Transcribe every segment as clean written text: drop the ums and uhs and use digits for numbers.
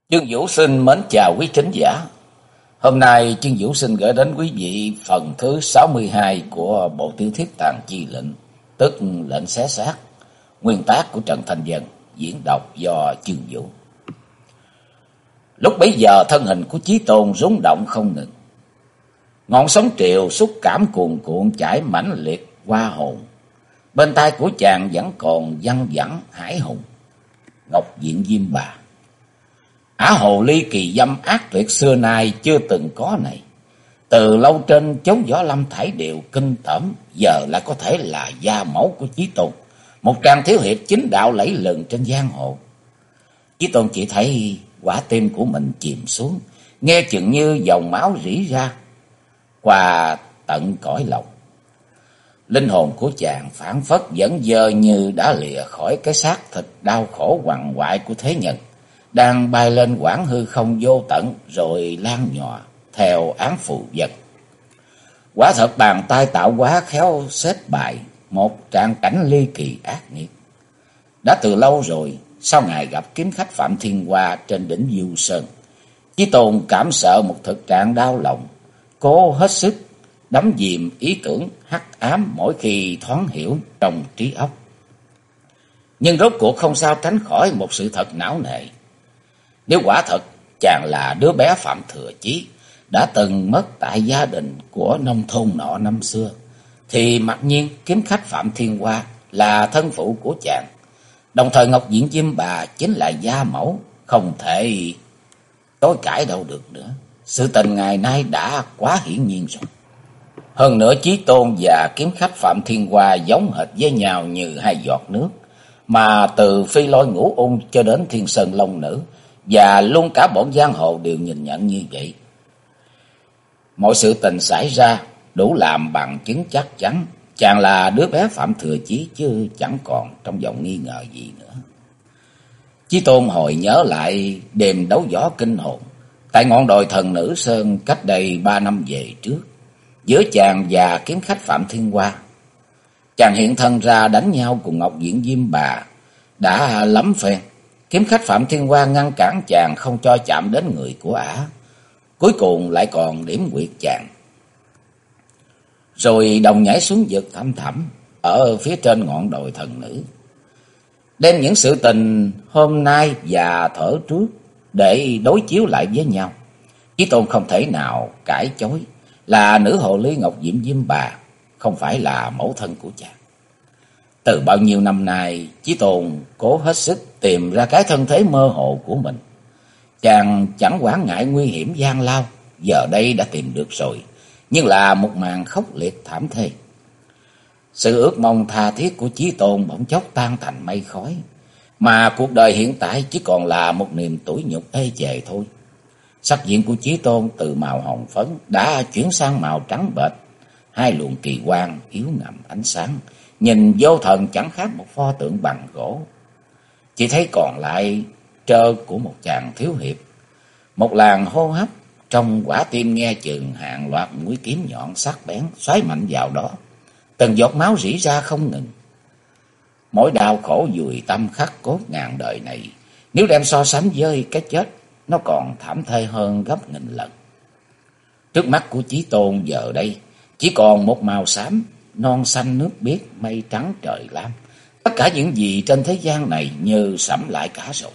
Chương Vũ xin mến chào quý thính giả. Hôm nay Chương Vũ xin gửi đến quý vị phần thứ 62 của bộ tiểu thuyết Tàn Chi Lệnh, tức Lệnh Xé Xác, nguyên tác của Trần Thanh Vân, diễn đọc do Chương Vũ. Lúc bấy giờ thân hình của Chí Tôn rung động không ngừng. Ngọn sóng triều xúc cảm cuồn cuộn chảy mãnh liệt qua hồn. Bên tai của chàng vẫn còn văng vẳng hải hùng. Ngọc Diện Diêm Bà, ả hồ ly kỳ dâm ác tuyệt xưa nay chưa từng có này. Từ lâu trên chốn võ lâm thải đều kinh tởm, giờ lại có thể là gia mẫu của Chí Tôn, một trang thiếu hiệp chính đạo lẫy lừng trên giang hồ. Chí Tôn chỉ thấy quả tim của mình chìm xuống, nghe chừng như dòng máu rỉ ra qua tận cõi lòng. Linh hồn của chàng phảng phất vẫn dơ như đã lìa khỏi cái xác thịt đau khổ quằn quại của thế nhân, đang bay lên quãng hư không vô tận rồi lan nhòa theo án phù vật. Quả thật bàn tay tạo hóa khéo xếp bài một trạng cảnh ly kỳ ác nghiệt. Đã từ lâu rồi, sau ngày gặp kiếm khách Phạm Thiên Hoa trên đỉnh Du Sơn, Chí Tôn cảm sợ một thực trạng đau lòng, cố hết sức đắm chìm ý tưởng hắc ám mỗi khi thoáng hiểu trong trí óc. Nhưng rốt cuộc không sao tránh khỏi một sự thật não nề. Nếu quả thật chàng là đứa bé Phạm Thừa Chí đã từng mất tại gia đình của nông thôn nọ năm xưa, thì mặc nhiên kiếm khách Phạm Thiên Hoa là thân phụ của chàng. Đồng thời Ngọc Diện Diêm Bà chính là gia mẫu, không thể chối cãi đâu được nữa. Sự tình ngày nay đã quá hiển nhiên rồi. Hơn nữa Chí Tôn và kiếm khách Phạm Thiên Hoa giống hệt với nhau như hai giọt nước, mà từ Phi Lôi Ngũ Ung cho đến Thiên Sơn Long Nữ, và luôn cả bọn giang hồ đều nhìn nhận như vậy. Mọi sự tình xảy ra đủ làm bằng chứng chắc chắn chàng là đứa bé Phạm Thừa Chí, chứ chẳng còn trong vòng nghi ngờ gì nữa. Chí Tôn hồi nhớ lại đêm đấu võ kinh hồn tại ngọn đồi Thần Nữ Sơn cách đây 3 năm về trước, giữa chàng và kiếm khách Phạm Thiên Hoa. Chàng hiện thân ra đánh nhau cùng Ngọc Diện Diêm Bà đã lắm phen. Kiếm khách Phạm Thiên Hoa ngăn cản chàng không cho chạm đến người của ả, cuối cùng lại còn điểm quyệt chàng, rồi đồng nhảy xuống vực thăm thẳm ở phía trên ngọn đồi Thần Nữ, đem những sự tình hôm nay và thở trước để đối chiếu lại với nhau. Chí Tôn không thể nào cãi chối là nữ hồ ly Ngọc Diệm Diêm Bà không phải là mẫu thân của chàng. Từ bao nhiêu năm nay, Chí Tôn cố hết sức tìm ra cái thân thế mơ hồ của mình. Chàng chẳng quản ngại nguy hiểm gian lao, giờ đây đã tìm được rồi, nhưng là một màn khốc liệt thảm thê. Sự ước mong tha thiết của Chí Tôn bỗng chốc tan thành mây khói, mà cuộc đời hiện tại chỉ còn là một niềm tủi nhục ê chề thôi. Sắc diện của Chí Tôn từ màu hồng phấn đã chuyển sang màu trắng bệch, hai luồng kỳ quang yếu ngầm ánh sáng, nhìn vô thần chẳng khác một pho tượng bằng gỗ. Chỉ thấy còn lại trơ của một chàng thiếu hiệp, một làn hô hấp trong quả tim nghe chừng hàng loạt mũi kiếm nhọn sắc bén xoáy mạnh vào đó, từng giọt máu rỉ ra không ngừng. Mỗi đau khổ dùi tâm khắc cốt ngàn đời này, nếu đem so sánh với cái chết, nó còn thảm thê hơn gấp nghìn lần. Trước mắt của Chí Tôn giờ đây chỉ còn một màu xám, non xanh nước biếc, mây trắng trời lam. Tất cả những gì trên thế gian này như sẫm lại cả rồi.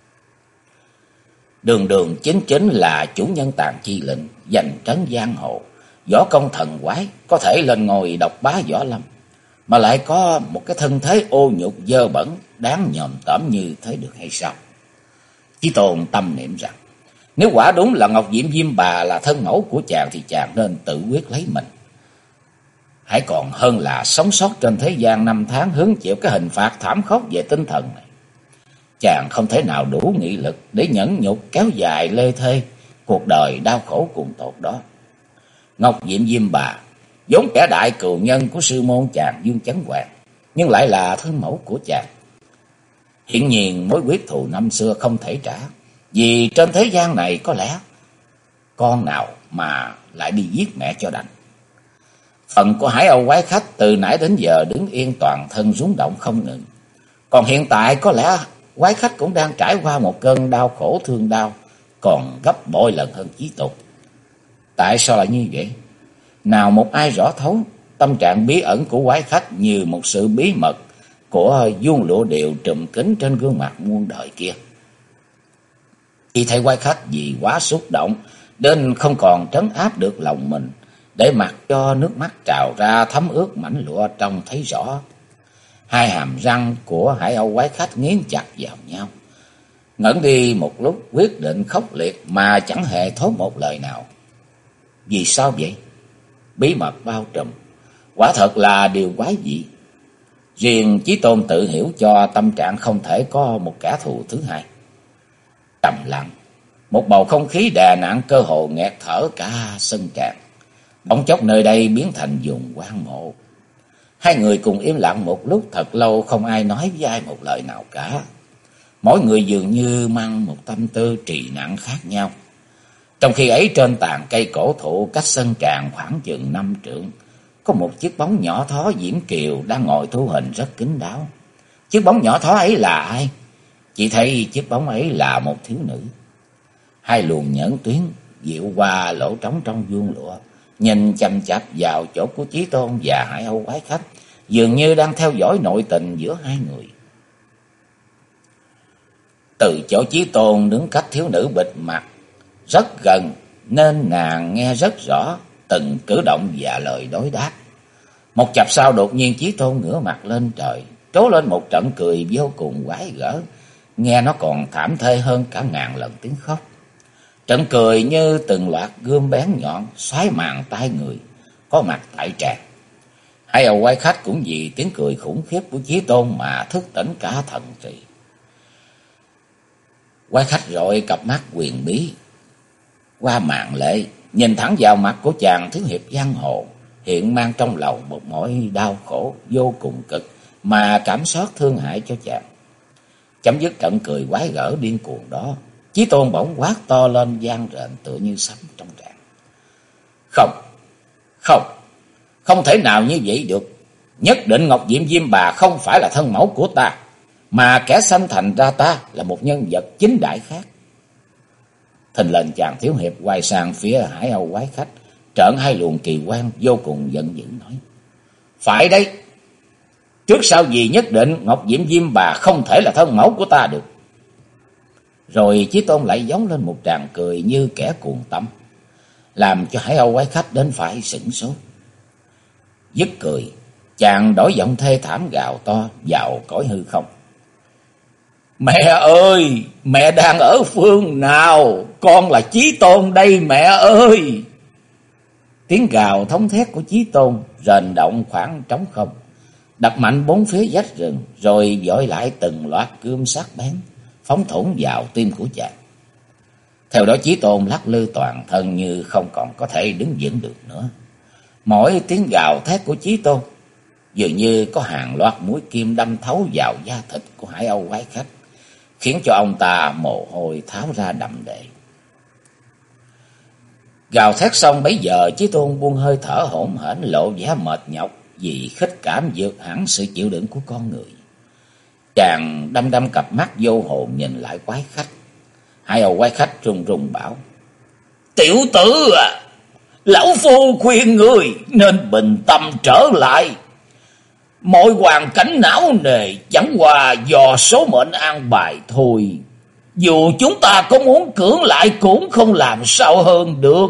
Đường đường chính chính là chủ nhân Tàn Chi Lệnh, giành trấn giang hồ, võ công thần quái, có thể lên ngôi độc bá võ lâm, mà lại có một cái thân thế ô nhục dơ bẩn đáng nhòm tởm như thế được hay sao? Chí Tôn tâm niệm rằng nếu quả đúng là Ngọc Diệm Diêm Bà là thân mẫu của chàng, thì chàng nên tự quyết lấy mình, hãy còn hơn là sống sót trên thế gian 5 tháng hứng chịu cái hình phạt thảm khốc về tinh thần này. Chàng không thể nào đủ nghị lực để nhẫn nhục kéo dài lê thê cuộc đời đau khổ cùng tột đó. Ngọc Diệm Diêm Bà vốn kẻ đại cừu nhân của sư môn chàng Dương Chấn Hoàng, nhưng lại là thân mẫu của chàng. Hiển nhiên mối quyết thù năm xưa không thể trả, vì trên thế gian này có lẽ con nào mà lại đi giết mẹ cho đành. Phần của Hải Âu quái khách từ nãy đến giờ đứng yên toàn thân rung động không ngừng. Còn hiện tại có lẽ quái khách cũng đang trải qua một cơn đau khổ thương đau còn gấp bội lần hơn Chí Tôn. Tại sao lại như vậy? Nào một ai rõ thấu tâm trạng bí ẩn của quái khách như một sự bí mật của vuông lụa đều trùm kín trên gương mặt muôn đời kia. Khi thấy quái khách vì quá xúc động đến không còn trấn áp được lòng mình, để mặc cho nước mắt trào ra thấm ướt mảnh lụa trông thấy rõ. Hai hàm răng của Hải Âu quái khách nghiến chặt vào nhau. Ngẩn đi một lúc quyết định khốc liệt mà chẳng hề thốt một lời nào. Vì sao vậy? Bí mật bao trùm, quả thật là điều quái dị. Riêng Chí Tôn tự hiểu cho tâm trạng không thể có một kẻ thù thứ hai. Trầm lặng, một bầu không khí đè nặng cơ hồ nghẹt thở cả sân tràng. Bỗng chốc nơi đây biến thành vùng hoang mộ. Hai người cùng im lặng một lúc thật lâu, không ai nói với ai một lời nào cả. Mỗi người dường như mang một tâm tư trì nặng khác nhau. Trong khi ấy trên tàn cây cổ thụ cách sân tràng khoảng chừng 5 trượng, có một chiếc bóng nhỏ thó diễm kiều đang ngồi thu hình rất kín đáo. Chiếc bóng nhỏ thó ấy là ai? Chỉ thấy chiếc bóng ấy là một thiếu nữ. Hai luồng nhẫn tuyến dịu qua lỗ trống trong vuông lụa, nhìn chằm chằm vào chỗ của Chí Tôn và Hải Âu quái khách, dường như đang theo dõi nội tình giữa hai người. Từ chỗ Chí Tôn đứng cách thiếu nữ bịt mặt rất gần, nên nàng nghe rất rõ từng cử động và lời đối đáp. Một chập sau đột nhiên Chí Tôn ngửa mặt lên trời, trố lên một trận cười vô cùng quái gở, nghe nó còn thảm thê hơn cả ngàn lần tiếng khóc. Trận cười như từng loạt gươm bén nhọn xoáy màng tai người có mặt tại tràng. Hai Âu quái khách cũng vì tiếng cười khủng khiếp của Chí Tôn mà thức tỉnh cả thần trí. Quái khách rọi cặp mắt quyền bí qua màn lệ, nhìn thẳng vào mặt của chàng thiếu hiệp giang hồ, hiện mang trong lòng một nỗi đau khổ vô cùng cực mà cảm xót thương hại cho chàng. Chấm dứt trận cười quái gở điên cuồng đó, Chí Tôn bỗng quát to lên vang rền tựa như sấm trong tràng. Không, không, không thể nào như vậy được. Nhất định Ngọc Diệm Diêm Bà không phải là thân mẫu của ta, mà kẻ sanh thành ra ta là một nhân vật chính đại khác. Thình lình chàng thiếu hiệp quay sang phía Hải Âu quái khách, trợn hai luồng kỳ quan vô cùng giận dữ nói: Phải đấy, trước sau gì nhất định Ngọc Diệm Diêm Bà không thể là thân mẫu của ta được. Rồi Chí Tôn lại giống lên một tràng cười như kẻ cuồng tâm, làm cho Hải Âu quái khách đến phải sửng sốt. Dứt cười, chàng đổi giọng thê thảm gào to vào cõi hư không: Mẹ ơi, mẹ đang ở phương nào? Con là Chí Tôn đây mẹ ơi! Tiếng gào thống thét của Chí Tôn rền động khoảng trống không, đập mạnh bốn phía vách rừng, rồi dội lại từng loạt cương sắc bén phóng thủng vào tim của chàng. Theo đó Chí Tôn lắc lư toàn thân như không còn có thể đứng vững được nữa. Mỗi tiếng gào thét của Chí Tôn dường như có hàng loạt mũi kim đâm thấu vào da thịt của Hải Âu quái khách, khiến cho ông ta mồ hôi tháo ra đầm đệ. Gào thét xong bấy giờ Chí Tôn buông hơi thở hổn hển, lộ vẻ mệt nhọc vì khích cảm vượt hẳn sự chịu đựng của con người. Chàng đăm đăm cặp mắt vô hồn nhìn lại quái khách. Hải Âu quái khách run run bảo: Tiểu tử à, lão phu khuyên người nên bình tâm trở lại. Mọi hoàn cảnh não nề chẳng qua do số mệnh an bài thôi. Dù chúng ta có muốn cưỡng lại cũng không làm sao hơn được.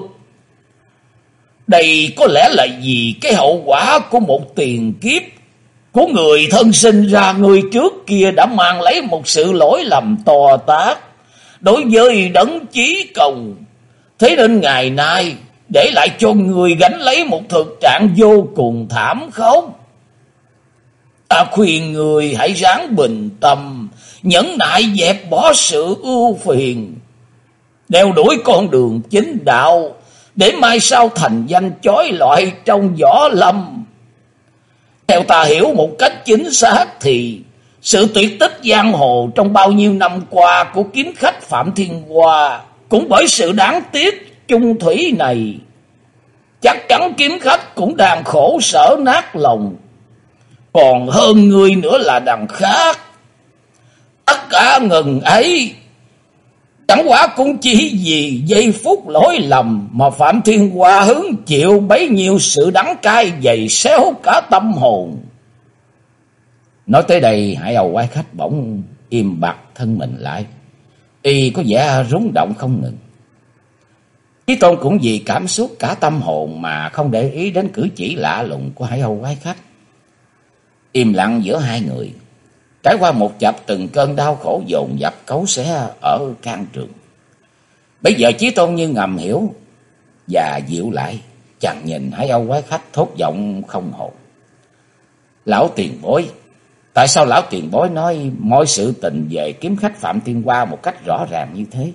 Đây có lẽ là vì cái hậu quả của một tiền kiếp của người thân sinh ra người trước kia đã mang lấy một sự lỗi lầm to tát đối với đấng chí công. Thế nên ngày nay để lại cho người gánh lấy một thực trạng vô cùng thảm khốc. Ta khuyên người hãy ráng bình tâm, nhẫn nại dẹp bỏ sự ưu phiền, đeo đuổi con đường chính đạo, để mai sau thành danh chói lọi trong võ lâm. Theo ta hiểu một cách chính xác thì sự tuyệt tích giang hồ trong bao nhiêu năm qua của kiếm khách Phạm Thiên Hoa cũng bởi sự đáng tiếc chung thủy này. Chắc chắn kiếm khách cũng đang khổ sở nát lòng. Còn hơn người nữa là đằng khác. Tất cả ngần ấy Chẳng quả cũng chỉ vì giây phút lỗi lầm mà Phạm Thiên Hoa hứng chịu bấy nhiêu sự đắng cay dày xéo cả tâm hồn. Nói tới đây, Hải Âu quái khách bỗng im bặt thân mình lại, y có vẻ rung động không ngừng. Chí Tôn cũng vì cảm xúc cả tâm hồn mà không để ý đến cử chỉ lạ lùng của Hải Âu quái khách. Im lặng giữa hai người, trải qua một chập từng cơn đau khổ dồn dập cấu xé ở can trường. Bây giờ Chí Tôn như ngầm hiểu và dịu lại, chàng nhìn Hải Âu quái khách thốt giọng không hồn: Lão tiền bối, tại sao lão tiền bối nói mọi sự tình về kiếm khách Phạm Thiên Hoa một cách rõ ràng như thế?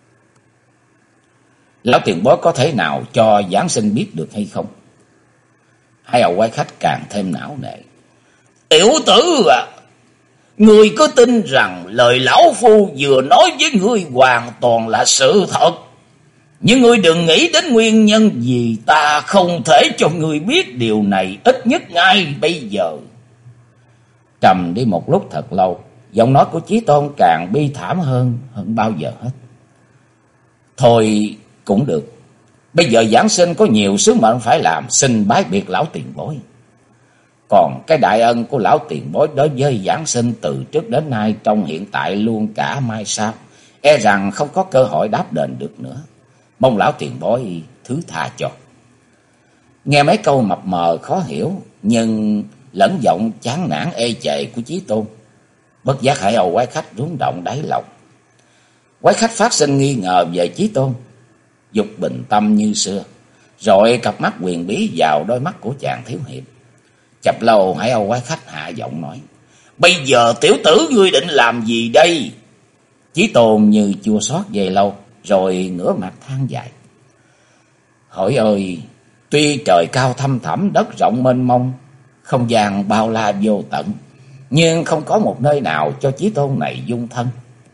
Lão tiền bối có thể nào cho giảng sinh biết được hay không? Hải Âu quái khách càng thêm não nề: Tiểu tử à, ngươi có tin rằng lời lão phu vừa nói với ngươi hoàn toàn là sự thật, nhưng ngươi đừng nghĩ đến nguyên nhân vì ta không thể cho ngươi biết điều này, ít nhất ngay bây giờ. Trầm đi một lúc thật lâu, giọng nói của Chí Tôn càng bi thảm hơn bao giờ hết. Thôi cũng được, bây giờ giảng sinh có nhiều sứ mệnh phải làm, xin bái biệt lão tiền bối. Còn cái đại ân của lão tiền bối đối với giảng sinh từ trước đến nay, trong hiện tại luôn cả mai sau, e rằng không có cơ hội đáp đền được nữa. Mong lão tiền bối thứ tha cho. Nghe mấy câu mập mờ khó hiểu nhưng lẫn giọng chán nản ê chề của Chí Tôn, bất giác Hải Âu quái khách rung động đáy lòng. Quái khách phát sinh nghi ngờ về Chí Tôn, dục bình tâm như xưa, rồi cặp mắt huyền bí vào đôi mắt của chàng thiếu hiệp. Chập lâu, Hải Âu quái khách hạ giọng nói: Bây giờ tiểu tử ngươi định làm gì đây? Chí Tôn như chua xót giây lâu, rồi ngửa mặt than dài: Hỡi ơi, tuy trời cao thăm thẳm, đất rộng mênh mông, không gian bao la vô tận, nhưng không có một nơi nào cho Chí Tôn này dung thân.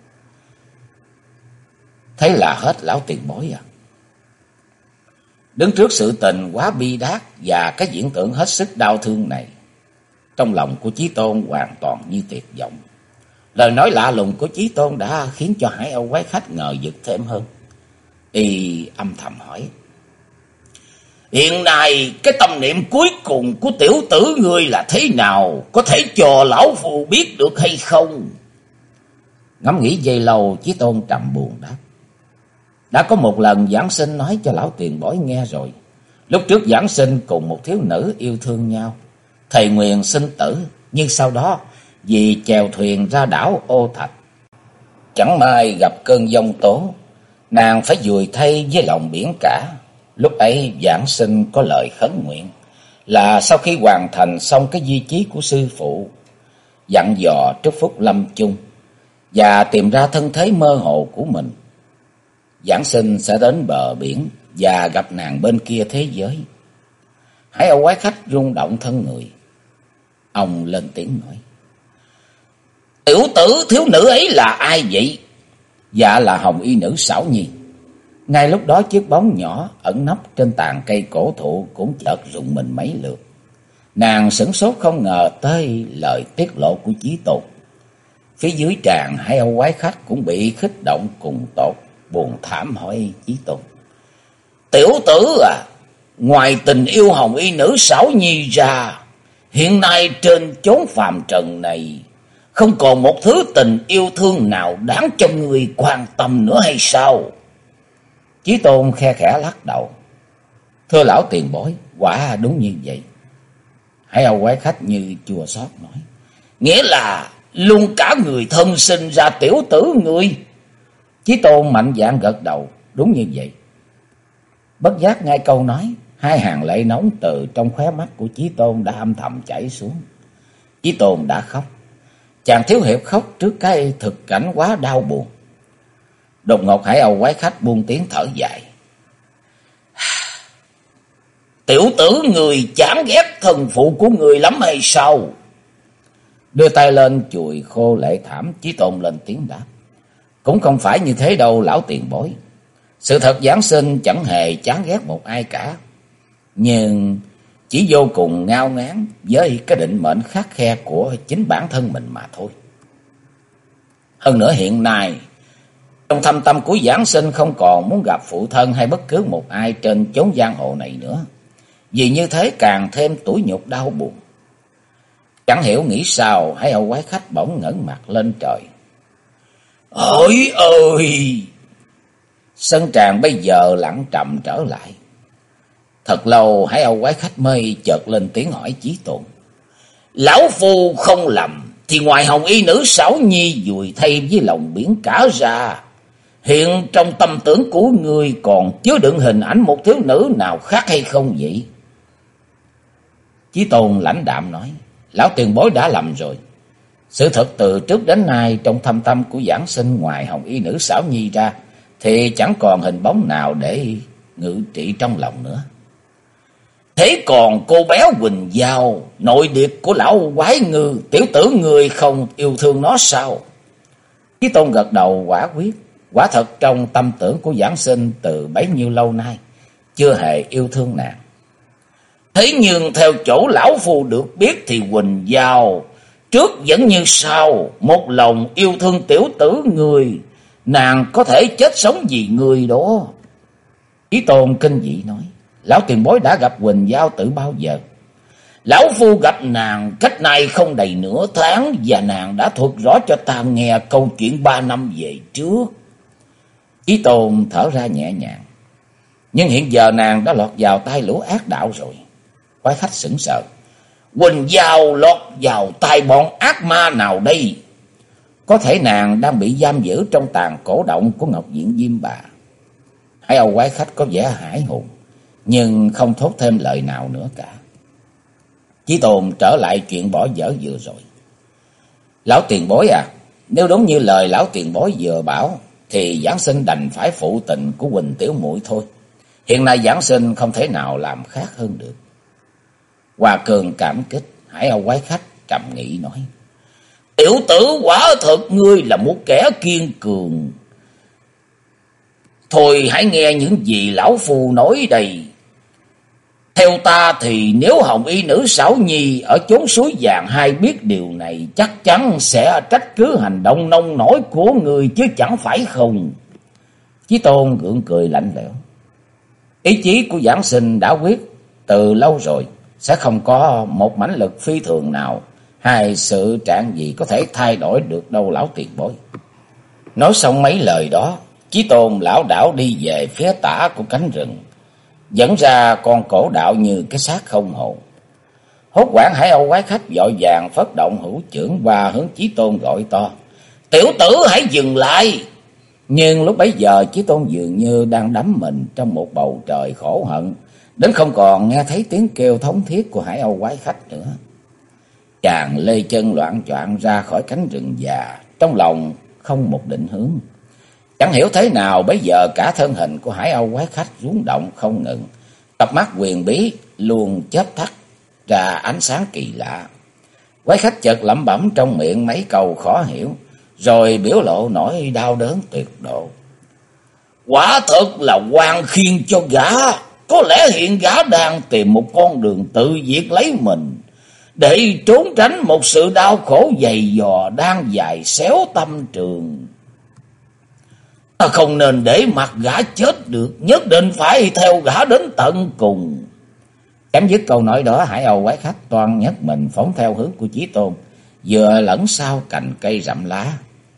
Thế là hết lão tiền bối à? Đứng trước sự tình quá bi đát và cái diễn tượng hết sức đau thương này, trong lòng của Chí Tôn hoàn toàn như tuyệt vọng. Lời nói lạ lùng của Chí Tôn đã khiến cho Hải Âu quái khách ngờ vực thêm hơn. Y âm thầm hỏi: Hiện nay cái tâm niệm cuối cùng của tiểu tử ngươi là thế nào? Có thể cho lão phu biết được hay không? Ngẫm nghĩ giây lâu, Chí Tôn trầm buồn đáp: Đã có một lần giảng sinh nói cho lão tiền bối nghe rồi. Lúc trước giảng sinh cùng một thiếu nữ yêu thương nhau, thầy nguyện sinh tử, nhưng sau đó vì chèo thuyền ra đảo Ô Thạch, chẳng may gặp cơn giông tố, nàng phải vùi thay với lòng biển cả. Lúc ấy giảng sinh có lời khấn nguyện là sau khi hoàn thành xong cái di chí của sư phụ, dặn dò trước phút lâm chung và tìm ra thân thế mơ hồ của mình, giảng sinh sẽ đến bờ biển và gặp nàng bên kia thế giới. Hải Âu quái khách rung động thân người. Ông lên tiếng nói: Tiểu tử thiếu nữ ấy là ai vậy? Dạ là Hồng Y nữ Xảo Nhi. Ngay lúc đó chiếc bóng nhỏ ẩn nấp trên tàn cây cổ thụ cũng chợt rụng mình mấy lượt. Nàng sửng sốt không ngờ tới lời tiết lộ của Chí Tôn. Phía dưới tràng, Hải Âu quái khách cũng bị khích động cùng tột, buồn thảm hỏi Chí Tôn: Tiểu tử à, ngoài tình yêu Hồng Y nữ Xảo Nhi ra, hiện nay trên chốn phàm trần này không còn một thứ tình yêu thương nào đáng cho người quan tâm nữa hay sao? Chí Tôn khe khẽ lắc đầu: Thưa lão tiền bối, quả đúng như vậy. Hải Âu quái khách như chua xót nói: Nghĩa là luôn cả người thân sinh ra tiểu tử người? Chí Tôn mạnh dạn gật đầu: Đúng như vậy. Bất giác ngay câu nói, hai hàng lệ nóng từ trong khóe mắt của Chí Tôn đã âm thầm chảy xuống. Chí Tôn đã khóc. Chàng thiếu hiệp khóc trước cái thực cảnh quá đau buồn. Đột ngột Hải Âu quái khách buông tiếng thở dài: Tiểu tử người chán ghét thần phụ của người lắm hay sao? Đưa tay lên chùi khô lệ thảm, Chí Tôn lên tiếng đáp: Cũng không phải như thế đâu lão tiền bối. Sự thật giảng sinh chẳng hề chán ghét một ai cả, nhưng chỉ vô cùng ngao ngán với cái định mệnh khắt khe của chính bản thân mình mà thôi. Hơn nữa hiện nay Trong thâm tâm của Giảng Sinh không còn muốn gặp phụ thân hay bất cứ một ai trên chốn giang hồ này nữa. Vì như thế càng thêm tủi nhục đau buồn. Chẳng hiểu nghĩ sao, Hải Âu quái khách bỗng ngẩng mặt lên trời. Ôi ơi! Sân tràng bây giờ lặng trầm trở lại. Thật lâu Hải Âu quái khách mới chợt lên tiếng hỏi Chí Tôn. Lão phu không lầm thì ngoài hồng y nữ Sảo Nhi vùi thay với lòng biển cả ra, hiện trong tâm tưởng của người còn chứa đựng hình ảnh một thiếu nữ nào khác hay không vậy? Chí Tôn lãnh đạm nói. Lão tiền bối đã lầm rồi. Sự thật từ trước đến nay trong thâm tâm của Giảng Sinh ngoài hồng y nữ Sảo Nhi ra thì chẳng còn hình bóng nào để ngự trị trong lòng nữa. Thế còn cô bé Quỳnh Giao, nội điệp của lão quái ngư, tiểu tử người không yêu thương nó sao? Chí Tôn gật đầu quả quyết. Quả thật trong tâm tưởng của Giảng Sinh từ bấy nhiêu lâu nay chưa hề yêu thương nàng. Thế nhưng theo chỗ lão phu được biết thì Quỳnh Giao trước vẫn như sau, một lòng yêu thương tiểu tử người, nàng có thể chết sống vì người đó. Chí Tôn kinh dị nói. Lão tiền bối đã gặp Quỳnh Giao từ bao giờ? Lão phu gặp nàng cách nay không đầy nửa tháng, và nàng đã thuật rõ cho ta nghe câu chuyện 3 năm về trước. Chí Tôn thở ra nhẹ nhàng. Nhưng hiện giờ nàng đã lọt vào tay lũ ác đạo rồi. Quái khách sững sờ. Quỳnh Giao lọt vào tay bọn ác ma nào đây? Có thể nàng đang bị giam giữ trong tàn cổ động của Ngọc Diện Diêm Bà. Hải Âu quái khách có vẻ hãi hùng, nhưng không thốt thêm lời nào nữa cả. Chí Tôn trở lại chuyện bỏ dở vừa rồi. Lão tiền bối à, nếu đúng như lời lão tiền bối vừa bảo thì Giảng Sinh đành phải phụ tình của Quỳnh tiểu muội thôi. Hiện nay Giảng Sinh không thể nào làm khác hơn được. Hoa Cường cảm kích. Hải Âu quái khách trầm nghĩ nói. Tiểu tử quả thật ngươi là một kẻ kiên cường. Thôi hãy nghe những gì lão phu nói đây. Theo ta thì nếu hồng y nữ Sảo Nhi ở chốn suối vàng hai biết điều này, chắc chắn sẽ trách cứ hành động nông nổi của người chứ chẳng phải không? Chí Tôn gượng cười lạnh lẽo. Ý chí của Giảng Sinh đã quyết từ lâu rồi, sẽ không có một mãnh lực phi thường nào hay sự trạng gì có thể thay đổi được đâu lão tiền bối. Nói xong mấy lời đó, Chí Tôn lão đảo đi về phía tả của cánh rừng, dẫn ra con cổ đạo như cái xác không hồn. Hốt hoảng Hải Âu quái khách vội vàng phất động hữu chưởng và hướng Chí Tôn gọi to. Tiểu tử hãy dừng lại! Nhưng lúc bấy giờ Chí Tôn dường như đang đắm mình trong một bầu trời khổ hận, đến không còn nghe thấy tiếng kêu thống thiết của Hải Âu quái khách nữa. Chàng lê chân loạng choạng ra khỏi cánh rừng già, trong lòng không một định hướng. Chẳng hiểu thế nào bấy giờ cả thân hình của Hải Âu quái khách rung động không ngừng, cặp mắt huyền bí luôn chớp tắt ra ánh sáng kỳ lạ. Quái khách chợt lẩm bẩm trong miệng mấy câu khó hiểu, rồi biểu lộ nỗi đau đớn tuyệt độ. Quả thật là oan khiên cho gã. Có lẽ hiện gã đang tìm một con đường tự diệt lấy mình, để trốn tránh một sự đau khổ dày dò đang dài xéo tâm trường. Ta không nên để mặc gã chết được, nhất định phải theo gã đến tận cùng. Chấm dứt câu nói đó, Hải Âu quái khách toan nhấc mình phóng theo hướng của Chí Tôn, vừa lẫn sau cành cây rậm lá.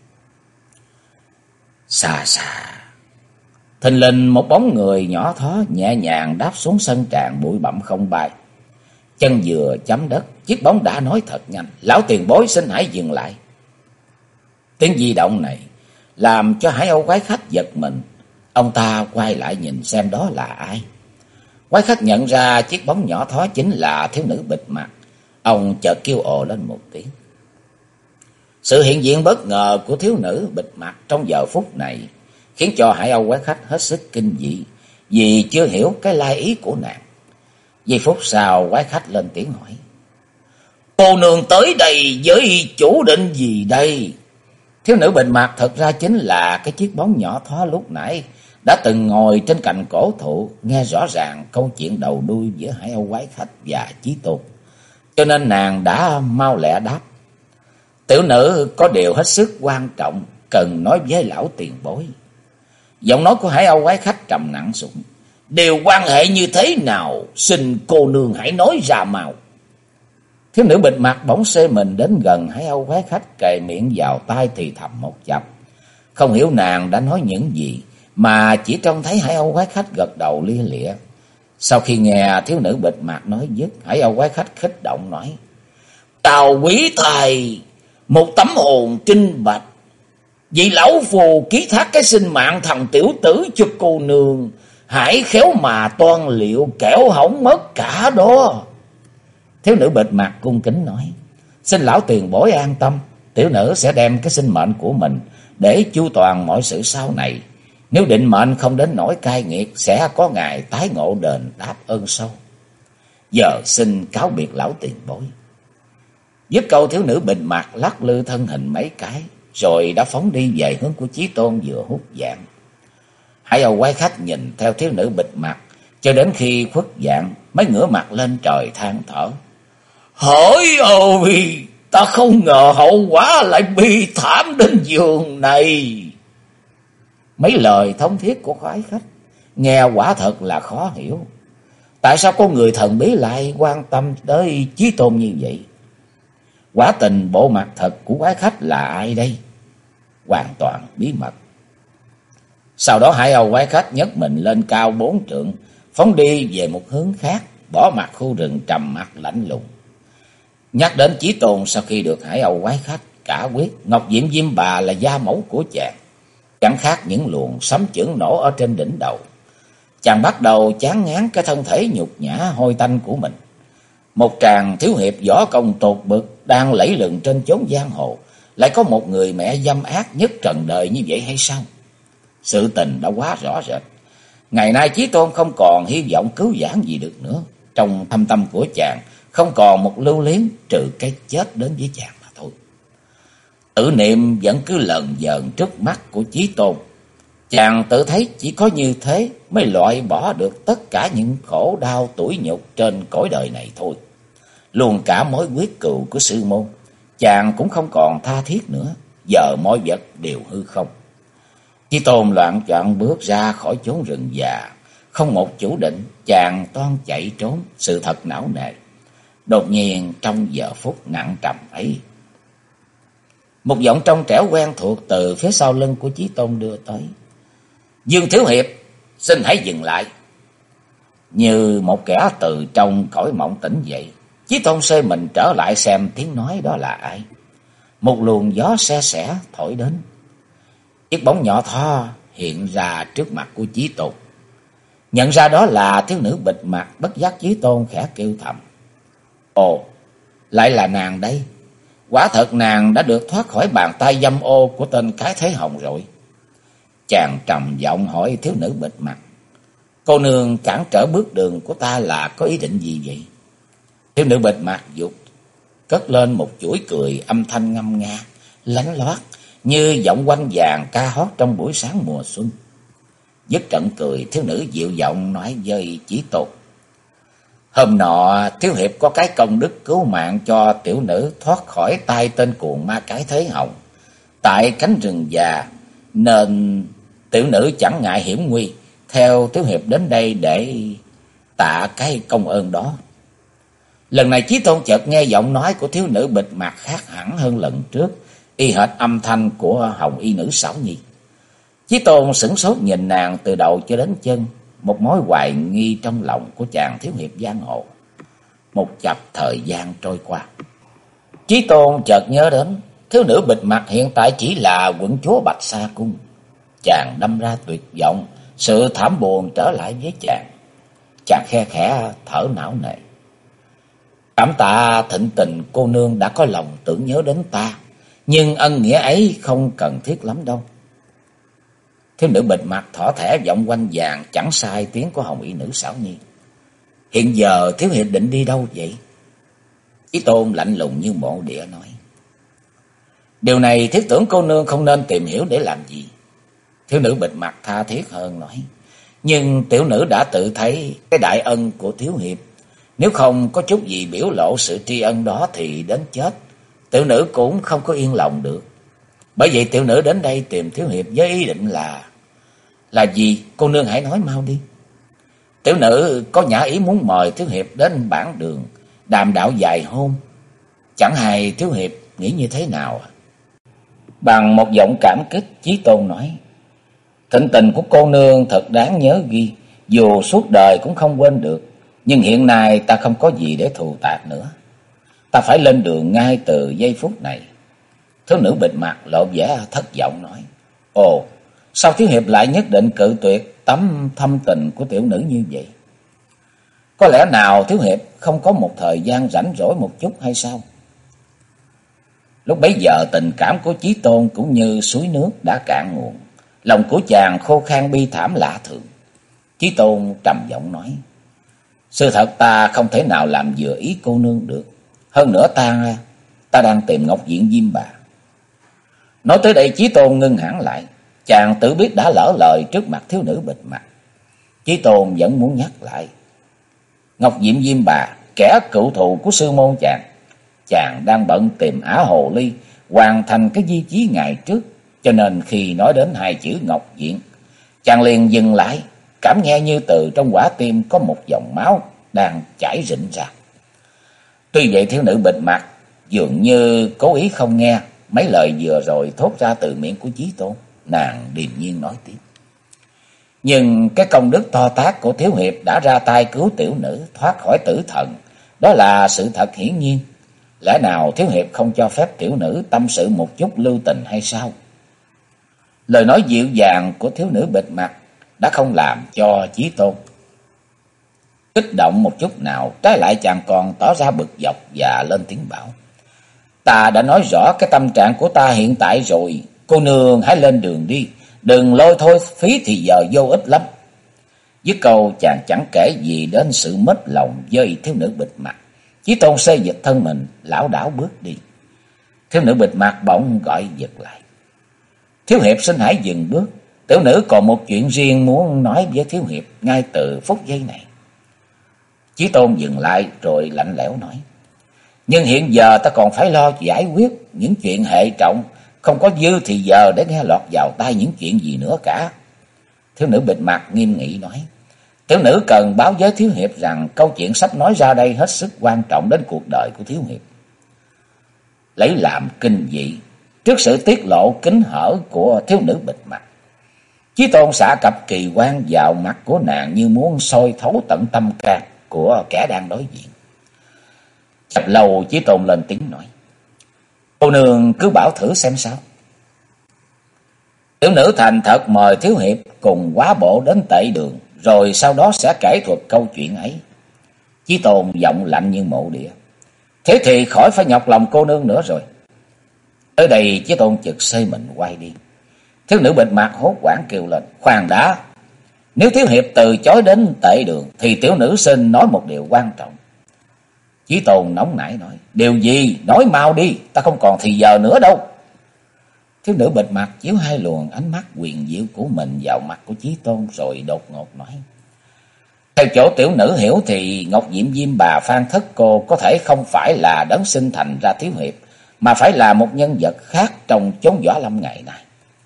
Xa xa, thình lình một bóng người nhỏ thó nhẹ nhàng đáp xuống sân tràng bụi bặm không bay. Chân vừa chấm đất, chiếc bóng đã nói thật nhanh. Lão tiền bối xin hãy dừng lại. Tiếng di động này làm cho Hải Âu quái khách giật mình. Ông ta quay lại nhìn xem đó là ai. Quái khách nhận ra chiếc bóng nhỏ thó chính là thiếu nữ bịt mặt. Ông chợt kêu ồ lên một tiếng. Sự hiện diện bất ngờ của thiếu nữ bịt mặt trong giờ phút này khiến cho Hải Âu quái khách hết sức kinh dị, vì chưa hiểu cái lai ý của nàng. Giây phút sau, quái khách lên tiếng hỏi. Cô nương tới đây với chủ định gì đây? Thiếu nữ bịt mặt thật ra chính là cái chiếc bóng nhỏ thó lúc nãy đã từng ngồi trên cành cổ thụ, nghe rõ ràng câu chuyện đầu đuôi giữa Hải Âu quái khách và Chí Tôn, cho nên nàng đã mau lẹ đáp. Tiểu nữ có điều hết sức quan trọng cần nói với lão tiền bối. Giọng nói của Hải Âu quái khách trầm nặng xuống. Điều quan hệ như thế nào? Xin cô nương hãy nói ra mau. Thiếu nữ bịt mặt bỗng xê mình đến gần Hải Âu quái khách, kề miệng vào tai thì thầm một chập. Không hiểu nàng đã nói những gì, mà chỉ trông thấy Hải Âu quái khách gật đầu lia lịa. Sau khi nghe thiếu nữ bịt mặt nói dứt, Hải Âu quái khách khích động nói: Tào quý thầy, một tấm hồn trinh bạch, vì lão phù ký thác cái sinh mạng thằng tiểu tử cho cô nương, hãy khéo mà toan liệu, kẻo hỏng mất cả đó. Thiếu nữ bịt mặt cung kính nói: Xin lão tiền bối an tâm, tiểu nữ sẽ đem cái sinh mệnh của mình để chu toàn mọi sự sau này. Nếu định mệnh không đến nỗi cay nghiệt, sẽ có ngày tái ngộ đền đáp ơn sâu. Giờ xin cáo biệt lão tiền bối. Dứt câu, thiếu nữ bịt mặt lắc lư thân hình mấy cái, rồi đã phóng đi về hướng của Chí Tôn vừa hút dạng. Hải Âu quái khách nhìn theo thiếu nữ bịt mặt cho đến khi khuất dạng, mới ngửa mặt lên trời than thở: Hỡi ôi, ta không ngờ hậu quả lại bi thảm đến giường này. Mấy lời thống thiết của quái khách nghe quả thật là khó hiểu. Tại sao có người thần bí lại quan tâm tới Chí Tôn như vậy? Quả tình bộ mặt thật của quái khách là ai đây? Hoàn toàn bí mật. Sau đó Hải Âu quái khách nhấc mình lên cao 4 trượng, phóng đi về một hướng khác, bỏ mặt khu rừng trầm mặc lạnh lùng. Nhắc đến Chí Tôn, sau khi được Hải Âu quái khách cả quyết, Ngọc Diệm Diêm Bà là gia mẫu của chàng, chẳng khác những luồng sấm chưởng nổ ở trên đỉnh đầu. Chàng bắt đầu chán ngán cái thân thể nhục nhã hôi tanh của mình. Một tràng thiếu hiệp võ công tột bực đang lẫy lừng trên chốn giang hồ, lại có một người mẹ dâm ác nhất trần đời như vậy hay sao? Sự tình đã quá rõ rệt. Ngày nay Chí Tôn không còn hy vọng cứu vãn gì được nữa. Trong thâm tâm của chàng không còn một lưu luyến trừ cái chết đến với chàng mà thôi. Tự niệm vẫn cứ lần dần trước mắt của Chí Tôn. Chàng tự thấy chỉ có như thế mới loại bỏ được tất cả những khổ đau tủi nhục trên cõi đời này thôi. Luôn cả mối quyết cừu của sư môn, chàng cũng không còn tha thiết nữa. Giờ mọi vật đều hư không. Chí Tôn loạn choạng bước ra khỏi chốn rừng già, không một chủ định, chàng toan chạy trốn, sự thật não nề. Đột nhiên trong giờ phút nặng trầm ấy, một giọng trong trẻo quen thuộc từ phía sau lưng của Chí Tôn đưa tới: Dương thiếu hiệp, xin hãy dừng lại. Như một kẻ từ trong cõi mộng tỉnh dậy, Chí Tôn xê mình trở lại xem tiếng nói đó là ai. Một luồng gió se sẻ thổi đến, chiếc bóng nhỏ thó hiện ra trước mặt của Chí Tôn. Nhận ra đó là thiếu nữ bịt mặt, bất giác Chí Tôn khẽ kêu thầm: Ồ, lại là nàng đây. Quả thật nàng đã được thoát khỏi bàn tay dâm ô của tên Cái Thế Hồng rồi. Chàng trầm giọng hỏi thiếu nữ bịt mặt: Cô nương cản trở bước đường của ta là có ý định gì vậy? Thiếu nữ bịt mặt dục cất lên một chuỗi cười âm thanh ngâm nga, lánh loát như giọng quanh vàng ca hót trong buổi sáng mùa xuân. Dứt trận cười, thiếu nữ dịu giọng nói với Chí Tôn: Hôm nọ thiếu hiệp có cái công đức cứu mạng cho tiểu nữ thoát khỏi tay tên cuồng ma Cái Thế Hồng tại cánh rừng già, nên tiểu nữ chẳng ngại hiểm nguy theo thiếu hiệp đến đây để tạ cái công ơn đó. Lần này Chí Tôn chợt nghe giọng nói của thiếu nữ bịt mặt khác hẳn hơn lần trước, y hệt âm thanh của hồng y nữ Sảo Nhi. Chí Tôn sửng sốt nhìn nàng từ đầu cho đến chân, một mối hoài nghi trong lòng của chàng thiếu hiệp giang hồ. Một chập thời gian trôi qua, Chí Tôn chợt nhớ đến thiếu nữ bịt mặt hiện tại chỉ là quận chúa Bạch Sa Cung. Chàng đâm ra tuyệt vọng, sự thảm buồn trở lại với chàng. Chàng khe khẽ thở não nề: Cảm tạ thịnh tình cô nương đã có lòng tưởng nhớ đến ta, nhưng ân nghĩa ấy không cần thiết lắm đâu. Thiếu nữ bịt mặt thỏ thẻ giọng quanh vàng chẳng sai tiếng của hồng y nữ Sảo Nhi: Hiện giờ thiếu hiệp định đi đâu vậy? Chí Tôn lạnh lùng như mộ địa nói: Điều này thiết tưởng cô nương không nên tìm hiểu để làm gì. Thiếu nữ bịt mặt tha thiết hơn nói: Nhưng tiểu nữ đã tự thấy cái đại ân của thiếu hiệp, nếu không có chút gì biểu lộ sự tri ân đó thì đến chết tiểu nữ cũng không có yên lòng được. Bởi vậy tiểu nữ đến đây tìm thiếu hiệp với ý định là Là gì? Cô nương hãy nói mau đi. Tiểu nữ có nhã ý muốn mời thiếu hiệp đến bản đường đàm đạo dài hôn. Chẳng hay thiếu hiệp nghĩ như thế nào? Bằng một giọng cảm kích, Chí Tôn nói: Thịnh tình của cô nương thật đáng nhớ ghi, dù suốt đời cũng không quên được. Nhưng hiện nay ta không có gì để thù tạc nữa. Ta phải lên đường ngay từ giây phút này. Thiếu nữ bịt mặt lộ vẻ thất vọng nói: Ồ, sao thiếu hiệp lại nhất định cự tuyệt tấm thâm tình của tiểu nữ như vậy? Có lẽ nào thiếu hiệp không có một thời gian rảnh rỗi một chút hay sao? Lúc bấy giờ tình cảm của Chí Tôn cũng như suối nước đã cạn nguồn. Lòng của chàng khô khan bi thảm lạ thường. Chí Tôn trầm giọng nói: Sự thật ta không thể nào làm vừa ý cô nương được. Hơn nữa ta đang tìm Ngọc Diện Diêm Bà. Nói tới đây Chí Tôn ngưng hẳn lại. Chàng tự biết đã lỡ lời trước mặt thiếu nữ bịt mặt. Chí Tôn vẫn muốn nhắc lại: Ngọc Diệm Diêm Bà, kẻ cựu thù của sư môn chàng. Chàng đang bận tìm Ả Hồ Ly, hoàn thành cái di chí ngày trước. Cho nên khi nói đến hai chữ Ngọc Diện, chàng liền dừng lại, cảm nghe như từ trong quả tim có một dòng máu đang chảy rịn ra. Tuy vậy thiếu nữ bịt mặt dường như cố ý không nghe mấy lời vừa rồi thốt ra từ miệng của Chí Tôn. Nàng điềm nhiên nói tiếp: Nhưng cái công đức to tát của thiếu hiệp đã ra tay cứu tiểu nữ thoát khỏi tử thần, đó là sự thật hiển nhiên. Lẽ nào thiếu hiệp không cho phép tiểu nữ tâm sự một chút lưu tình hay sao? Lời nói dịu dàng của thiếu nữ bịt mặt đã không làm cho Chí Tôn kích động một chút nào, trái lại chàng còn tỏ ra bực dọc và lên tiếng bảo: Ta đã nói rõ cái tâm trạng của ta hiện tại rồi, cô nương hãy lên đường đi, đừng lôi thôi phí thì giờ vô ích lắm. Dứt câu chàng chẳng kể gì đến sự mất lòng với thiếu nữ bịt mặt. Chí Tôn xê dịch thân mình, lảo đảo bước đi. Thiếu nữ bịt mặt bỗng gọi giật lại: Thiếu hiệp xin hãy dừng bước, tiểu nữ còn một chuyện riêng muốn nói với thiếu hiệp ngay từ phút giây này. Chí Tôn dừng lại rồi lạnh lẽo nói: Nhưng hiện giờ ta còn phải lo giải quyết những chuyện hệ trọng, không có dư thì giờ để nghe lọt vào tai những chuyện gì nữa cả. Thiếu nữ bịt mặt nghiêm nghị nói: Tiểu nữ cần báo với thiếu hiệp rằng câu chuyện sắp nói ra đây hết sức quan trọng đến cuộc đời của thiếu hiệp. Lấy làm kinh dị trước sự tiết lộ kín hở của thiếu nữ bịt mặt, Chí Tôn xả cặp kỳ quan vào mặt của nàng như muốn soi thấu tận tâm can của kẻ đang đối diện. Chập lâu Chí Tôn lên tiếng nói: Cô nương cứ bảo thử xem sao. Tiểu nữ thành thật mời thiếu hiệp cùng quá bộ đến tệ đường, rồi sau đó sẽ kể thuật câu chuyện ấy. Chí Tôn giọng lạnh như mộ địa: Thế thì khỏi phải nhọc lòng cô nương nữa rồi. Tới đây Chí Tôn chực xây mình quay đi. Thiếu nữ bịt mặt hốt hoảng kêu lên: Khoan đã, nếu thiếu hiệp từ chối đến tệ đường thì tiểu nữ xin nói một điều quan trọng. Chí Tôn nóng nảy nói: Điều gì? Nói mau đi, ta không còn thì giờ nữa đâu. Thiếu nữ bịt mặt chiếu hai luồng ánh mắt huyền diệu của mình vào mặt của Chí Tôn rồi đột ngột nói: Theo chỗ tiểu nữ hiểu thì Ngọc Diệm Diêm Bà Phan Thất Cô có thể không phải là đấng sinh thành ra thiếu hiệp, mà phải là một nhân vật khác trong chốn võ lâm ngày nay.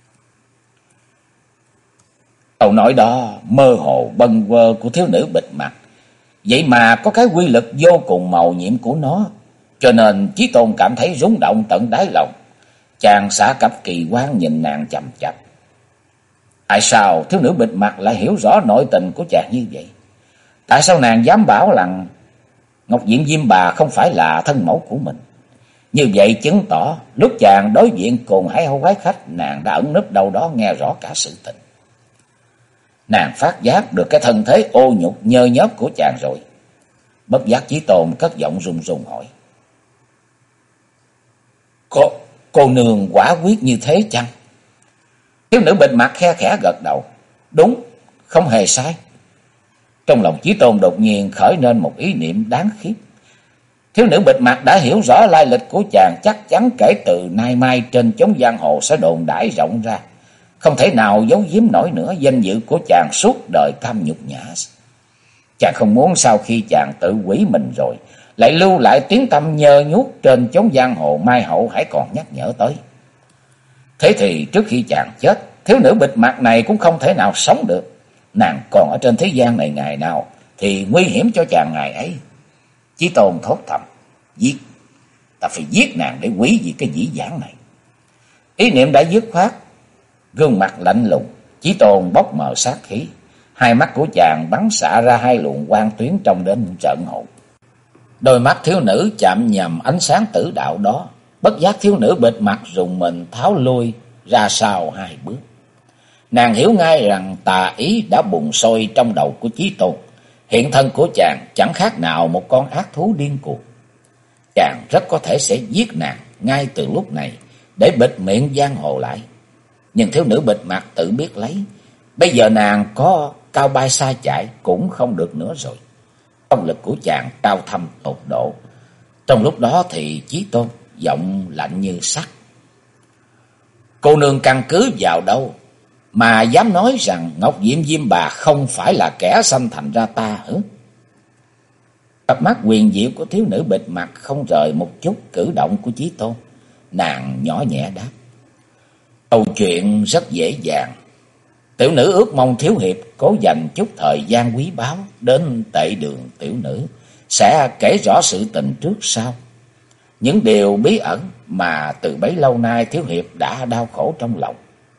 Câu nói đó mơ hồ bâng quơ của thiếu nữ bịt mặt, vậy mà có cái quy lực vô cùng màu nhiệm của nó, cho nên Chí Tôn cảm thấy rung động tận đáy lòng. Chàng xả cặp kỳ quan nhìn nàng chằm chằm. Tại sao thiếu nữ bịt mặt lại hiểu rõ nội tình của chàng như vậy? Tại sao nàng dám bảo rằng Ngọc Diệm Diêm Bà không phải là thân mẫu của mình? Như vậy chứng tỏ lúc chàng đối diện cùng hai hầu gái khách, nàng đã ẩn núp đâu đó nghe rõ cả sự tình. Nàng phát giác được cái thân thế ô nhục nhơ nhớp của chàng rồi. Bất giác Chí Tôn cất giọng run run hỏi: Cô nương quả quyết như thế chăng? Thiếu nữ bịt mặt khe khẽ gật đầu: Đúng, không hề sai. Trong lòng Chí Tôn đột nhiên khởi nên một ý niệm đáng khiếp. Thiếu nữ bịt mặt đã hiểu rõ lai lịch của chàng, chắc chắn kể từ nay mai trên chốn giang hồ sẽ đồn đãi rộng ra, không thể nào giấu giếm nổi nữa danh dự của chàng suốt đời cam nhục nhã. Chàng không muốn sau khi chàng tự hủy mình rồi, lại lưu lại tiếng tăm nhơ nhuốc trên chốn giang hồ mai hậu hãy còn nhắc nhở tới. Thế thì trước khi chàng chết thiếu nữ bịt mặt này cũng không thể nào sống được. Nàng còn ở trên thế gian này ngày nào thì nguy hiểm cho chàng ngày ấy. Chí Tôn thốt thầm, giết, ta phải giết nàng để hủy diệt cái dĩ vãng này. Ý niệm đã dứt khoát, gương mặt lạnh lùng, Chí Tôn bốc mờ sát khí. Hai mắt của chàng bắn xạ ra hai luồng quang tuyến trông đến rợn hồn. Đôi mắt thiếu nữ chạm nhầm ánh sáng tử đạo đó, bất giác thiếu nữ bịt mặt rùng mình tháo lui ra sau hai bước. Nàng hiểu ngay rằng tà ý đã bùng sôi trong đầu của Chí Tôn. Hiện thân của chàng chẳng khác nào một con ác thú điên cuồng. Chàng rất có thể sẽ giết nàng ngay từ lúc này để bịt miệng giang hồ lại. Nhưng thiếu nữ bịt mặt tự biết lấy, bây giờ nàng có cao bay xa chạy cũng không được nữa rồi. Công lực của chàng cao thâm tột độ. Trong lúc đó thì Chí Tôn giọng lạnh như sắt. Cô nương căn cứ vào đâu mà dám nói rằng Ngọc Diệm Diêm Bà không phải là kẻ sanh thành ra ta hả? Cặp mắt huyền diệu của thiếu nữ bịt mặt không rời một chút cử động của Chí Tôn. Nàng nhỏ nhẹ đáp, câu chuyện rất dễ dàng. Tiểu nữ ước mong thiếu hiệp cố dành chút thời gian quý báu đến Tệ Đường tiểu nữ, sẽ kể rõ sự tình trước sau. Những điều bí ẩn mà từ bấy lâu nay thiếu hiệp đã đau khổ trong lòng.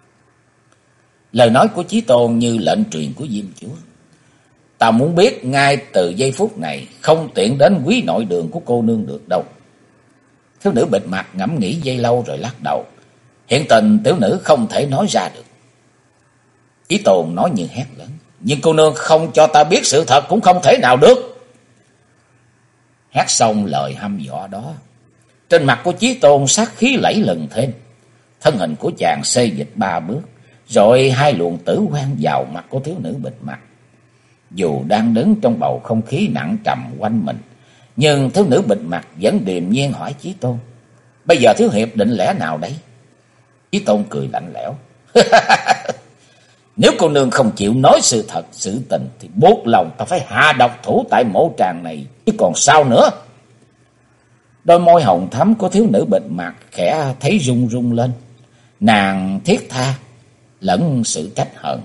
Lời nói của Chí Tôn như lệnh truyền của Diêm Chúa. Ta muốn biết ngay từ giây phút này, không tiện đến quý nội đường của cô nương được đâu. Thiếu nữ bịt mặt ngẫm nghĩ giây lâu rồi lắc đầu. Hiện tình tiểu nữ không thể nói ra được. Chí Tôn nói như hét lớn, nhưng cô nương không cho ta biết sự thật cũng không thể nào được. Hét xong lời hăm dọa đó, trên mặt của Chí Tôn sát khí lẫy lừng thêm. Thân hình của chàng xê dịch 3 bước, rồi hai luồng tử quang vào mặt của thiếu nữ bịt mặt. Dù đang đứng trong bầu không khí nặng trầm quanh mình, nhưng thiếu nữ bịt mặt vẫn điềm nhiên hỏi Chí Tôn, bây giờ thiếu hiệp định lẽ nào đấy? Chí Tôn cười lạnh lẽo, nếu cô nương không chịu nói sự thật sự tình thì buộc lòng ta phải hạ độc thủ tại mộ tràng này chứ còn sao nữa. Đôi môi hồng thắm của thiếu nữ bịt mặt khẽ thấy rung rung lên. Nàng thiết tha lẫn sự trách hận.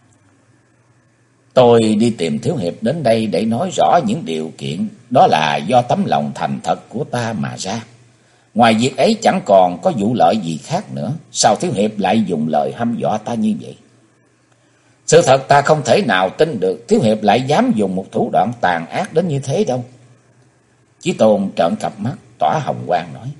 Tôi đi tìm thiếu hiệp đến đây để nói rõ những điều kiện, đó là do tấm lòng thành thật của ta mà ra. Ngoài việc ấy chẳng còn có vụ lợi gì khác nữa. Sao thiếu hiệp lại dùng lời hăm dọa ta như vậy? Sự thật ta không thể nào tin được thiếu hiệp lại dám dùng một thủ đoạn tàn ác đến như thế đâu. Chí Tôn trợn cặp mắt tỏa hồng quang nói,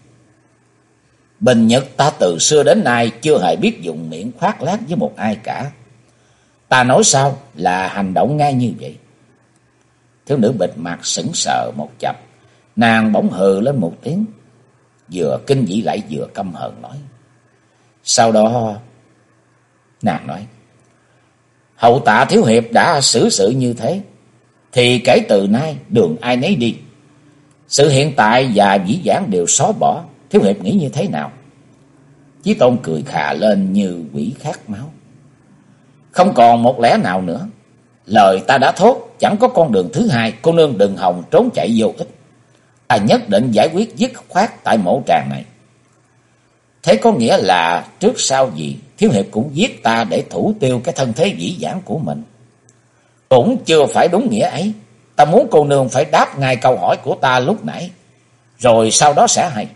Bình Nhật ta từ xưa đến nay chưa hề biết dùng miệng khoác lác với một ai cả. Ta nói sao là hành động ngay như vậy. Thiếu nữ bịt mặt sững sờ một chập. Nàng bỗng hừ lên một tiếng, vừa kinh dị lại vừa căm hờn nói. Sau đó nàng nói, hậu tạ thiếu hiệp đã xử sự như thế, thì kể từ nay đường ai nấy đi. Sự hiện tại và dĩ vãng đều xóa bỏ. Thiếu hiệp nghĩ như thế nào? Chí Tôn cười khà lên như quỷ khát máu. Không còn một lẽ nào nữa. Lời ta đã thốt, chẳng có con đường thứ hai. Cô nương đừng hòng trốn chạy vô ích. Ta nhất định giải quyết dứt khoát tại mộ tràng này. Thế có nghĩa là trước sau gì thiếu hiệp cũng giết ta để thủ tiêu cái thân thế dĩ vãng của mình? Cũng chưa phải đúng nghĩa ấy. Ta muốn cô nương phải đáp ngay câu hỏi của ta lúc nãy, rồi sau đó sẽ hay.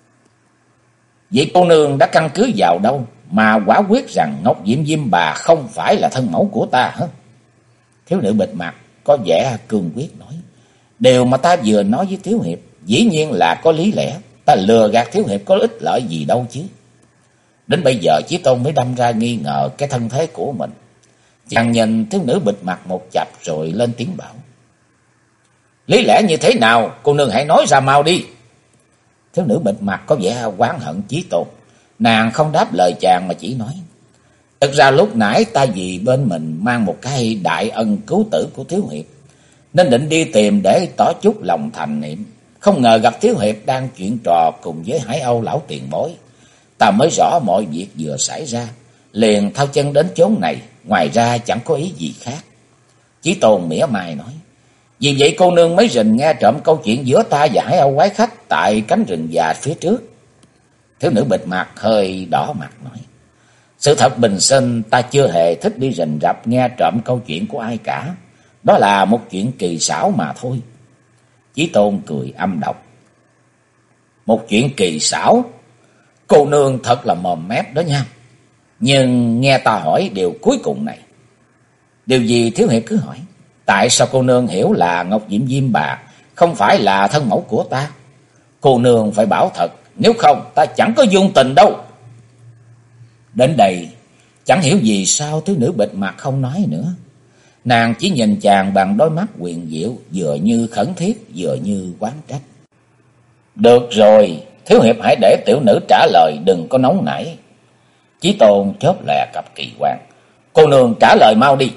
Vậy cô nương đã căn cứ vào đâu mà quả quyết rằng Ngọc Diệm Diêm Bà không phải là thân mẫu của ta hả? Thiếu nữ bịt mặt có vẻ cương quyết nói, điều mà ta vừa nói với thiếu hiệp dĩ nhiên là có lý lẽ. Ta lừa gạt thiếu hiệp có ích lợi gì đâu chứ. Đến bây giờ Chí Tôn mới đâm ra nghi ngờ cái thân thế của mình. Chàng nhìn thiếu nữ bịt mặt một chập rồi lên tiếng bảo, lý lẽ như thế nào? Cô nương hãy nói ra mau đi. Thiếu nữ bịt mặt có vẻ oán hận Chí Tôn. Nàng không đáp lời chàng mà chỉ nói, thực ra lúc nãy ta vì bên mình mang một cái đại ân cứu tử của thiếu hiệp, nên định đi tìm để tỏ chút lòng thành niệm. Không ngờ gặp thiếu hiệp đang chuyện trò cùng với Hải Âu lão tiền bối. Ta mới rõ mọi việc vừa xảy ra, liền thao chân đến chốn này. Ngoài ra chẳng có ý gì khác. Chí Tôn mỉa mai nói, vì vậy cô nương mới rình nghe trộm câu chuyện giữa ta và Hải Âu quái khách tại cánh rừng già phía trước. Thiếu nữ bịt mặt hơi đỏ mặt nói, Sự thật bình sinh, ta chưa hề thích đi rình rập nghe trộm câu chuyện của ai cả. Đó là một chuyện kỳ xảo mà thôi. Chí Tôn cười âm độc. Một chuyện kỳ xảo? Cô nương thật là mồm mép đó nha. Nhưng nghe ta hỏi điều cuối cùng này. Điều gì thiếu hiệp cứ hỏi. Tại sao cô nương hiểu là Ngọc Diệm Diêm Bà không phải là thân mẫu của ta? Cô nương phải bảo thật, nếu không ta chẳng có dung tình đâu. Đến đây, chẳng hiểu gì sao thiếu nữ bịt mặt không nói nữa. Nàng chỉ nhìn chàng bằng đôi mắt huyền diệu, vừa như khẩn thiết, vừa như oán trách. Được rồi, thiếu hiệp hãy để tiểu nữ trả lời, đừng có nóng nảy. Chí Tôn chớp lè cặp kỳ quan. Cô nương trả lời mau đi.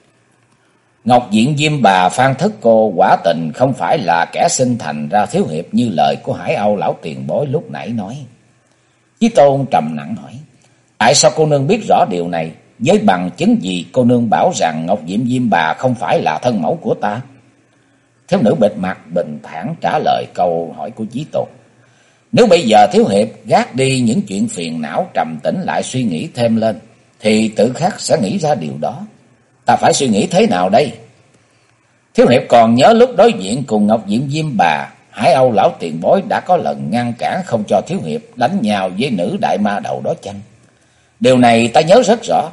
Ngọc Diện Diêm Bà Phan Thất Cô quả tình không phải là kẻ sinh thành ra thiếu hiệp như lời của Hải Âu lão tiền bối lúc nãy nói. Chí Tôn trầm nặng hỏi. Tại sao cô nương biết rõ điều này? Với bằng chứng gì cô nương bảo rằng Ngọc Diệm Diêm Bà không phải là thân mẫu của ta? Thiếu nữ bịt mặt bình thản trả lời câu hỏi của Chí Tôn. Nếu bây giờ thiếu hiệp gác đi những chuyện phiền não, trầm tĩnh lại suy nghĩ thêm lên, thì tự khắc sẽ nghĩ ra điều đó. Ta phải suy nghĩ thế nào đây? Thiếu hiệp còn nhớ lúc đối diện cùng Ngọc Diệm Diêm Bà, Hải Âu lão tiền bối đã có lần ngăn cản không cho thiếu hiệp đánh nhau với nữ đại ma đầu đó chăng? Điều này ta nhớ rất rõ.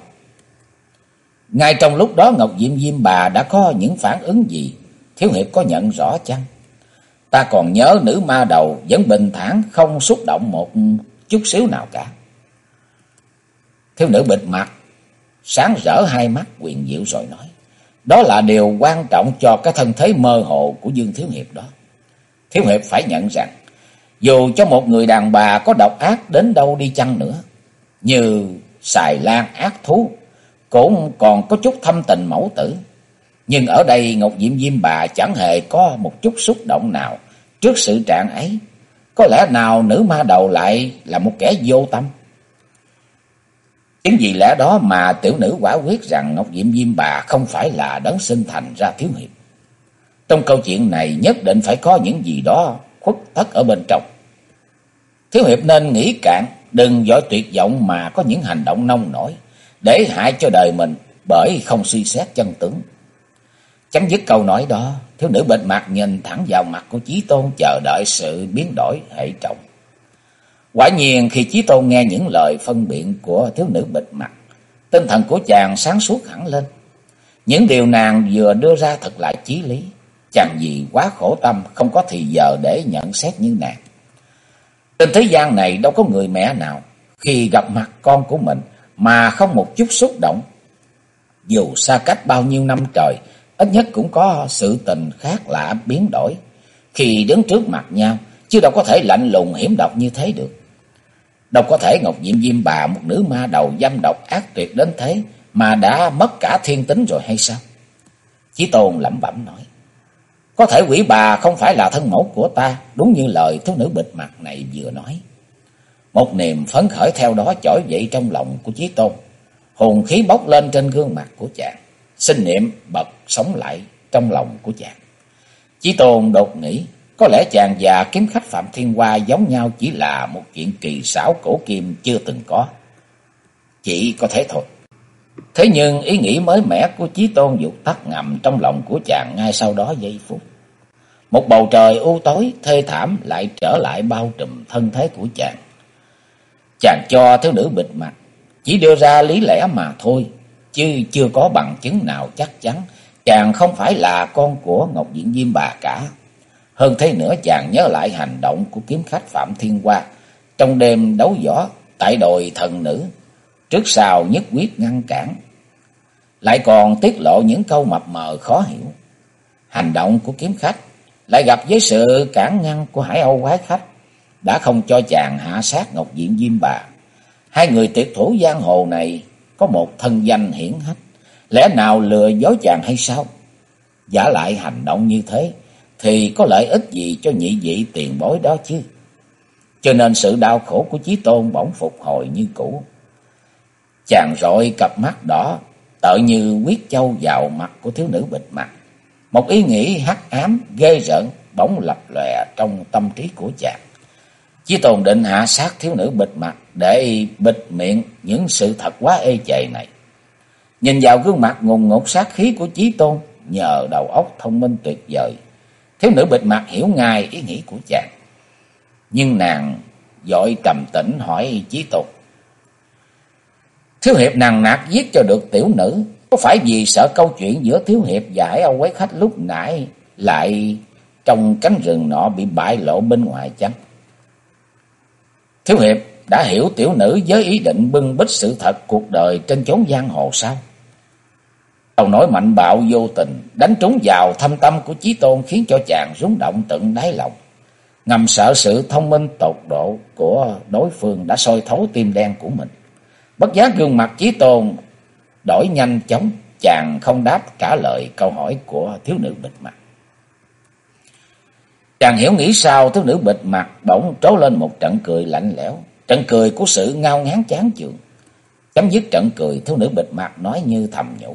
Ngay trong lúc đó Ngọc Diệm Diêm Bà đã có những phản ứng gì? Thiếu hiệp có nhận rõ chăng? Ta còn nhớ nữ ma đầu vẫn bình thản, không xúc động một chút xíu nào cả. Thiếu nữ bịt mặt sáng rỡ hai mắt huyền diệu rồi nói. Đó là điều quan trọng cho cái thân thế mơ hồ của Dương thiếu hiệp đó. Thiếu hiệp phải nhận rằng, dù cho một người đàn bà có độc ác đến đâu đi chăng nữa, như xài lan ác thú, cũng còn có chút thâm tình mẫu tử. Nhưng ở đây Ngọc Diệm Diêm Bà chẳng hề có một chút xúc động nào trước sự trạng ấy. Có lẽ nào nữ ma đầu lại là một kẻ vô tâm? Chính vì lẽ đó mà tiểu nữ quả quyết rằng Ngọc Diệm Diêm Bà không phải là đấng sinh thành ra thiếu hiệp. Trong câu chuyện này nhất định phải có những gì đó khuất tất ở bên trong. Thiếu hiệp nên nghĩ cạn, đừng vội tuyệt vọng mà có những hành động nông nổi, để hại cho đời mình bởi không suy xét chân tướng. Chấm dứt câu nói đó, thiếu nữ bịt mặt nhìn thẳng vào mặt của Chí Tôn, chờ đợi sự biến đổi hệ trọng. Quả nhiên khi Chí Tôn nghe những lời phân biện của thiếu nữ bịt mặt, tinh thần của chàng sáng suốt hẳn lên. Những điều nàng vừa đưa ra thật là chí lý. Chàng vì quá khổ tâm, không có thì giờ để nhận xét như nàng. Trên thế gian này đâu có người mẹ nào khi gặp mặt con của mình mà không một chút xúc động. Dù xa cách bao nhiêu năm trời, ít nhất cũng có sự tình khác lạ biến đổi khi đứng trước mặt nhau, chứ đâu có thể lạnh lùng hiểm độc như thế được. Đâu có thể Ngọc Diệm Diêm Bà, một nữ ma đầu dâm độc ác tuyệt đến thế, mà đã mất cả thiên tính rồi hay sao? Chí Tôn lẩm bẩm nói. Có thể quỷ bà không phải là thân mẫu của ta, đúng như lời thiếu nữ bịt mặt này vừa nói. Một niềm phấn khởi theo đó trỗi dậy trong lòng của Chí Tôn. Hồn khí bốc lên trên gương mặt của chàng, sinh niệm bật sống lại trong lòng của chàng. Chí Tôn đột nghĩ, có lẽ chàng và kiếm khách Phạm Thiên Hoa giống nhau, chỉ là một chuyện kỳ xảo cổ kim chưa từng có. Chỉ có thế thôi. Thế nhưng ý nghĩ mới mẻ của Chí Tôn vụt tắt ngầm trong lòng của chàng ngay sau đó giây phút. Một bầu trời u tối thê thảm lại trở lại bao trùm thân thế của chàng. Chàng cho thiếu nữ bịt mặt chỉ đưa ra lý lẽ mà thôi, chứ chưa có bằng chứng nào chắc chắn chàng không phải là con của Ngọc Diệm Diêm Bà cả. Hơn thế nữa, chàng nhớ lại hành động của kiếm khách Phạm Thiên Hoa trong đêm đấu võ tại đồi thần nữ, trước sau nhất quyết ngăn cản, lại còn tiết lộ những câu mập mờ khó hiểu. Hành động của kiếm khách lại gặp với sự cản ngăn của Hải Âu quái khách đã không cho chàng hạ sát Ngọc Diệm Diêm Bà. Hai người tuyệt thủ giang hồ này có một thân danh hiển hách, lẽ nào lừa dối chàng hay sao? Giả lại hành động như thế thì có lợi ích gì cho nhị vị tiền bối đó chứ? Cho nên sự đau khổ của Chí Tôn bỗng phục hồi như cũ. Chàng rọi cặp mắt đỏ tợ như huyết châu vào mặt của thiếu nữ bịt mặt. Một ý nghĩ hắc ám ghê rợn bỗng lập lòe trong tâm trí của chàng. Chí Tôn định hạ sát thiếu nữ bịt mặt để bịt miệng những sự thật quá ê chề này. Nhìn vào gương mặt ngùn ngụt sát khí của Chí Tôn, nhờ đầu óc thông minh tuyệt vời, thiếu nữ bịt mặt hiểu ngay ý nghĩ của chàng. Nhưng nàng vội trầm tĩnh hỏi Chí Tôn: Thiếu hiệp nằng nặc giết cho được tiểu nữ, có phải vì sợ câu chuyện giữa thiếu hiệp và Hải Âu quái khách lúc nãy lại trong cánh rừng nọ bị bại lộ bên ngoài chăng? Thiếu hiệp đã hiểu tiểu nữ với ý định bưng bít sự thật cuộc đời trên chốn giang hồ sao? Câu nói mạnh bạo vô tình đánh trúng vào thâm tâm của Chí Tôn, khiến cho chàng rung động tận đáy lòng. Ngầm sợ sự thông minh tột độ của đối phương đã soi thấu tim đen của mình. Bất giác gương mặt Chí Tôn đổi nhanh chóng, chàng không đáp trả lời câu hỏi của thiếu nữ bịt mặt. Chàng hiểu nghĩ sao, thiếu nữ bịt mặt bỗng trố lên một trận cười lạnh lẽo, trận cười của sự ngao ngán chán chường. Chấm dứt trận cười, thiếu nữ bịt mặt nói như thầm nhủ: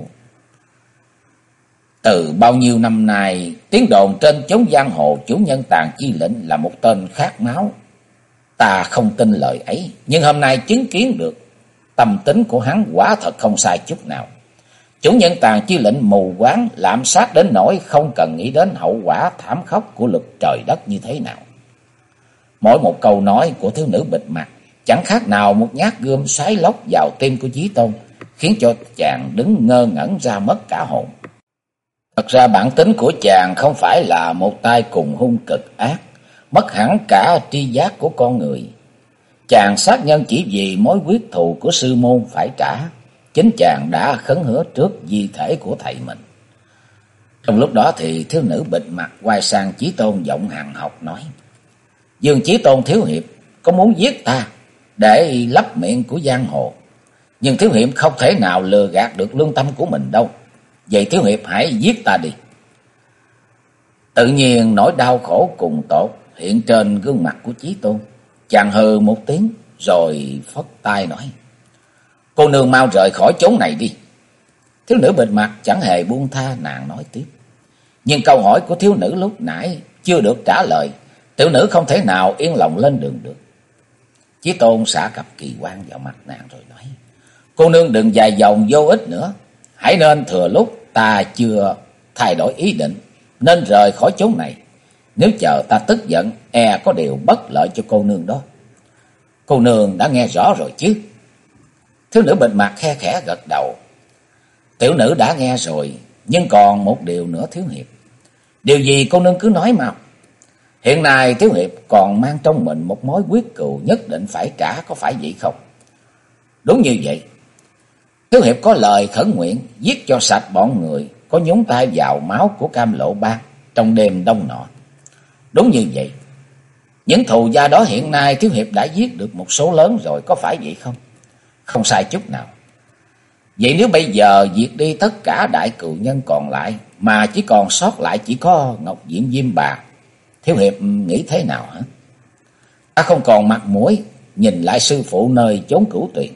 Từ bao nhiêu năm nay, tiếng đồn trên chốn giang hồ chủ nhân Tàn Chi Lệnh là một tên khát máu. Ta không tin lời ấy, nhưng hôm nay chứng kiến được tâm tính của hắn quả thật không sai chút nào. Chủ nhân Tàn Chi Lệnh mù quáng lạm sát đến nỗi không cần nghĩ đến hậu quả thảm khốc của lực trời đất như thế nào. Mỗi một câu nói của thiếu nữ bịt mặt chẳng khác nào một nhát gươm xoáy lốc vào tim của Chí Tôn, khiến cho chàng đứng ngơ ngẩn ra mất cả hồn. Thật ra bản tính của chàng không phải là một tay cùng hung cực ác, mất hẳn cả tri giác của con người. Chàng sát nhân chỉ vì mối quyết thù của sư môn phải trả. Chính chàng đã khấn hứa trước di thể của thầy mình. Trong lúc đó thì thiếu nữ bịt mặt quay sang Chí Tôn giọng hằn học nói: Dương Chí Tôn thiếu hiệp có muốn giết ta để lấp miệng của giang hồ, nhưng thiếu hiệp không thể nào lừa gạt được lương tâm của mình đâu. Vậy thiếu hiệp hãy giết ta đi. Tự nhiên nỗi đau khổ cùng tột hiện trên gương mặt của Chí Tôn. Chàng hừ một tiếng rồi phất tay nói: Cô nương mau rời khỏi chốn này đi. Thiếu nữ bịt mặt chẳng hề buông tha, nàng nói tiếp: Nhưng câu hỏi của thiếu nữ lúc nãy chưa được trả lời, tiểu nữ không thể nào yên lòng lên đường được. Chí Tôn xả cặp kỳ quan vào mặt nàng rồi nói: Cô nương đừng dài dòng vô ích nữa, hãy nên thừa lúc ta chưa thay đổi ý định nên rời khỏi chốn này. Nếu chờ ta tức giận, e có điều bất lợi cho cô nương đó. Cô nương đã nghe rõ rồi chứ? Thiếu nữ bịt mặt khe khẽ gật đầu: Tiểu nữ đã nghe rồi, nhưng còn một điều nữa thiếu hiệp. Điều gì cô nương cứ nói mau. Hiện nay thiếu hiệp còn mang trong mình một mối quyết cừu nhất định phải trả, có phải vậy không? Đúng như vậy. Thiếu hiệp có lời khẩn nguyện giết cho sạch bọn người có nhúng tay vào máu của Cam Lộ Bang trong đêm đông nọ. Đúng như vậy. Những thù gia đó hiện nay thiếu hiệp đã giết được một số lớn rồi, có phải vậy không? Không sai chút nào. Vậy nếu bây giờ diệt đi tất cả đại cừu nhân còn lại, mà chỉ còn sót lại chỉ có Ngọc Diễm Diêm Bà, thiếu hiệp nghĩ thế nào hả? Ta không còn mặt mũi nhìn lại sư phụ nơi chốn Cửu Tuyền.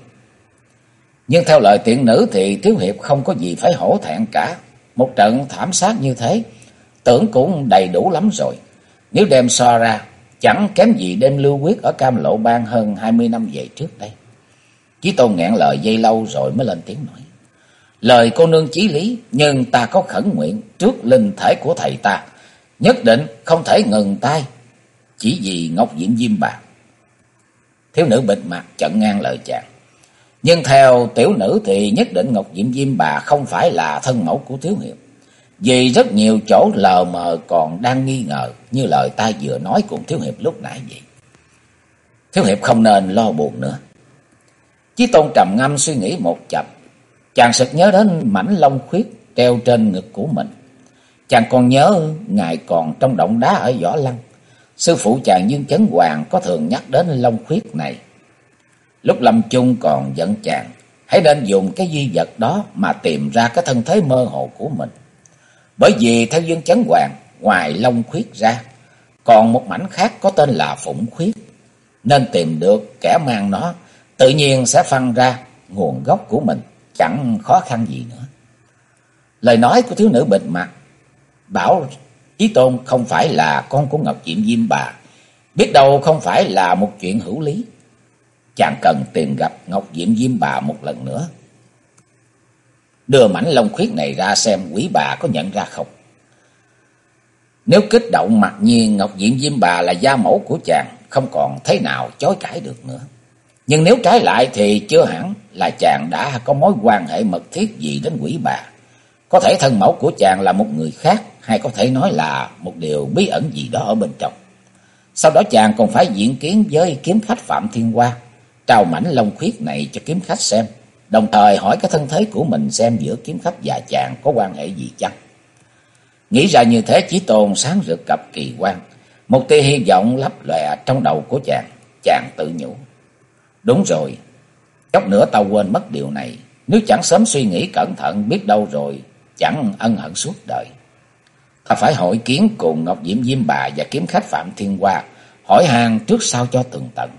Nhưng theo lời tiện nữ thì thiếu hiệp không có gì phải hổ thẹn cả. Một trận thảm sát như thế tưởng cũng đầy đủ lắm rồi. Nếu đem so ra, chẳng kém gì đêm Lưu Quyết ở Cam Lộ Bang hơn 20 năm về trước đây. Chí Tôn nghẹn lời giây lâu rồi mới lên tiếng nói: Lời cô nương chí lý, nhưng ta có khẩn nguyện trước linh thể của thầy ta, nhất định không thể ngừng tay chỉ vì Ngọc Diễm Diêm Bà. Thiếu nữ bịt mặt chặn ngang lời chàng: Nhưng theo tiểu nữ thì nhất định Ngọc Diễm Diêm Bà không phải là thân mẫu của thiếu hiệp, vì rất nhiều chỗ lờ mờ còn đang nghi ngờ, như lời ta vừa nói cùng thiếu hiệp lúc nãy vậy. Thiếu hiệp không nên lo buồn nữa. Chí Tôn trầm ngâm suy nghĩ một chập, chàng sực nhớ đến mảnh lông khuyết treo trên ngực của mình. Chàng còn nhớ ngày còn trong động đá ở Võ Lăng, sư phụ chàng Dương Chấn Hoàng có thường nhắc đến lông khuyết này. Lúc lâm chung còn giận chàng hãy nên dùng cái duy vật đó mà tìm ra cái thân thế mơ hồ của mình. Bởi vì theo Dương Chấn Hoàng, ngoài lông khuyết ra còn một mảnh khác có tên là phụng khuyết, nên tìm được kẻ mang nó tự nhiên sẽ phân ra nguồn gốc của mình, chẳng khó khăn gì nữa. Lời nói của thiếu nữ bịt mặt bảo Chí Tôn không phải là con của Ngọc Diệm Diêm Bà, biết đâu không phải là một chuyện hữu lý. chàng cần tìm gặp Ngọc Diệm Diêm Bà một lần nữa. Đưa mảnh lông khuyết này ra xem quỷ bà có nhận ra không. Nếu kích động, mặc nhiên Ngọc Diệm Diêm Bà là gia mẫu của chàng, không còn thế nào chối cãi được nữa. Nhưng nếu trái lại thì chưa hẳn là chàng đã có mối quan hệ mật thiết gì đến quỷ bà. Có thể thân mẫu của chàng là một người khác, hay có thể nói là một điều bí ẩn gì đó ở bên trong. Sau đó chàng còn phải diện kiến với kiếm khách Phạm Thiên Hoa, trao mảnh lông khuyết này cho kiếm khách xem, đồng thời hỏi cái thân thế của mình xem giữa kiếm khách và chàng có quan hệ gì chăng. Nghĩ ra như thế, Chí Tôn sáng rực cặp kỳ quan, một tia hy vọng lấp lòe trong đầu của chàng. Chàng tự nhủ, đúng rồi, chốc nữa tao quên mất điều này. Nếu chẳng sớm suy nghĩ cẩn thận, biết đâu rồi chẳng ân hận suốt đời. Ta phải hội kiến cùng Ngọc Diệm Diêm Bà và kiếm khách Phạm Thiên Hoa, hỏi han trước sau cho tường tận.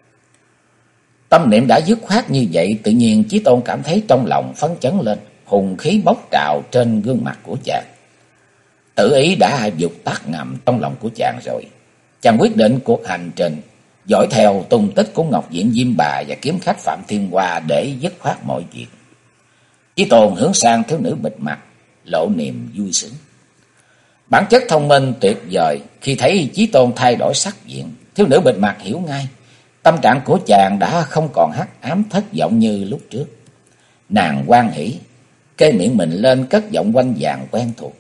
Tâm niệm đã dứt khoát như vậy, tự nhiên Chí Tôn cảm thấy trong lòng phấn chấn lên, hùng khí bốc trào trên gương mặt của chàng. Tự ý đã dục tắt ngầm trong lòng của chàng rồi. Chàng quyết định cuộc hành trình dõi theo tung tích của Ngọc Diệm Diêm Bà và kiếm khách Phạm Thiên Hoa để dứt khoát mọi việc. Chí Tôn hướng sang thiếu nữ bịt mặt, lộ niềm vui sướng. Bản chất thông minh tuyệt vời, khi thấy Chí Tôn thay đổi sắc diện, thiếu nữ bịt mặt hiểu ngay tâm trạng của chàng đã không còn hắc ám thất vọng như lúc trước. Nàng hoan hỉ, kê miệng mình lên cất giọng quanh vàng quen thuộc.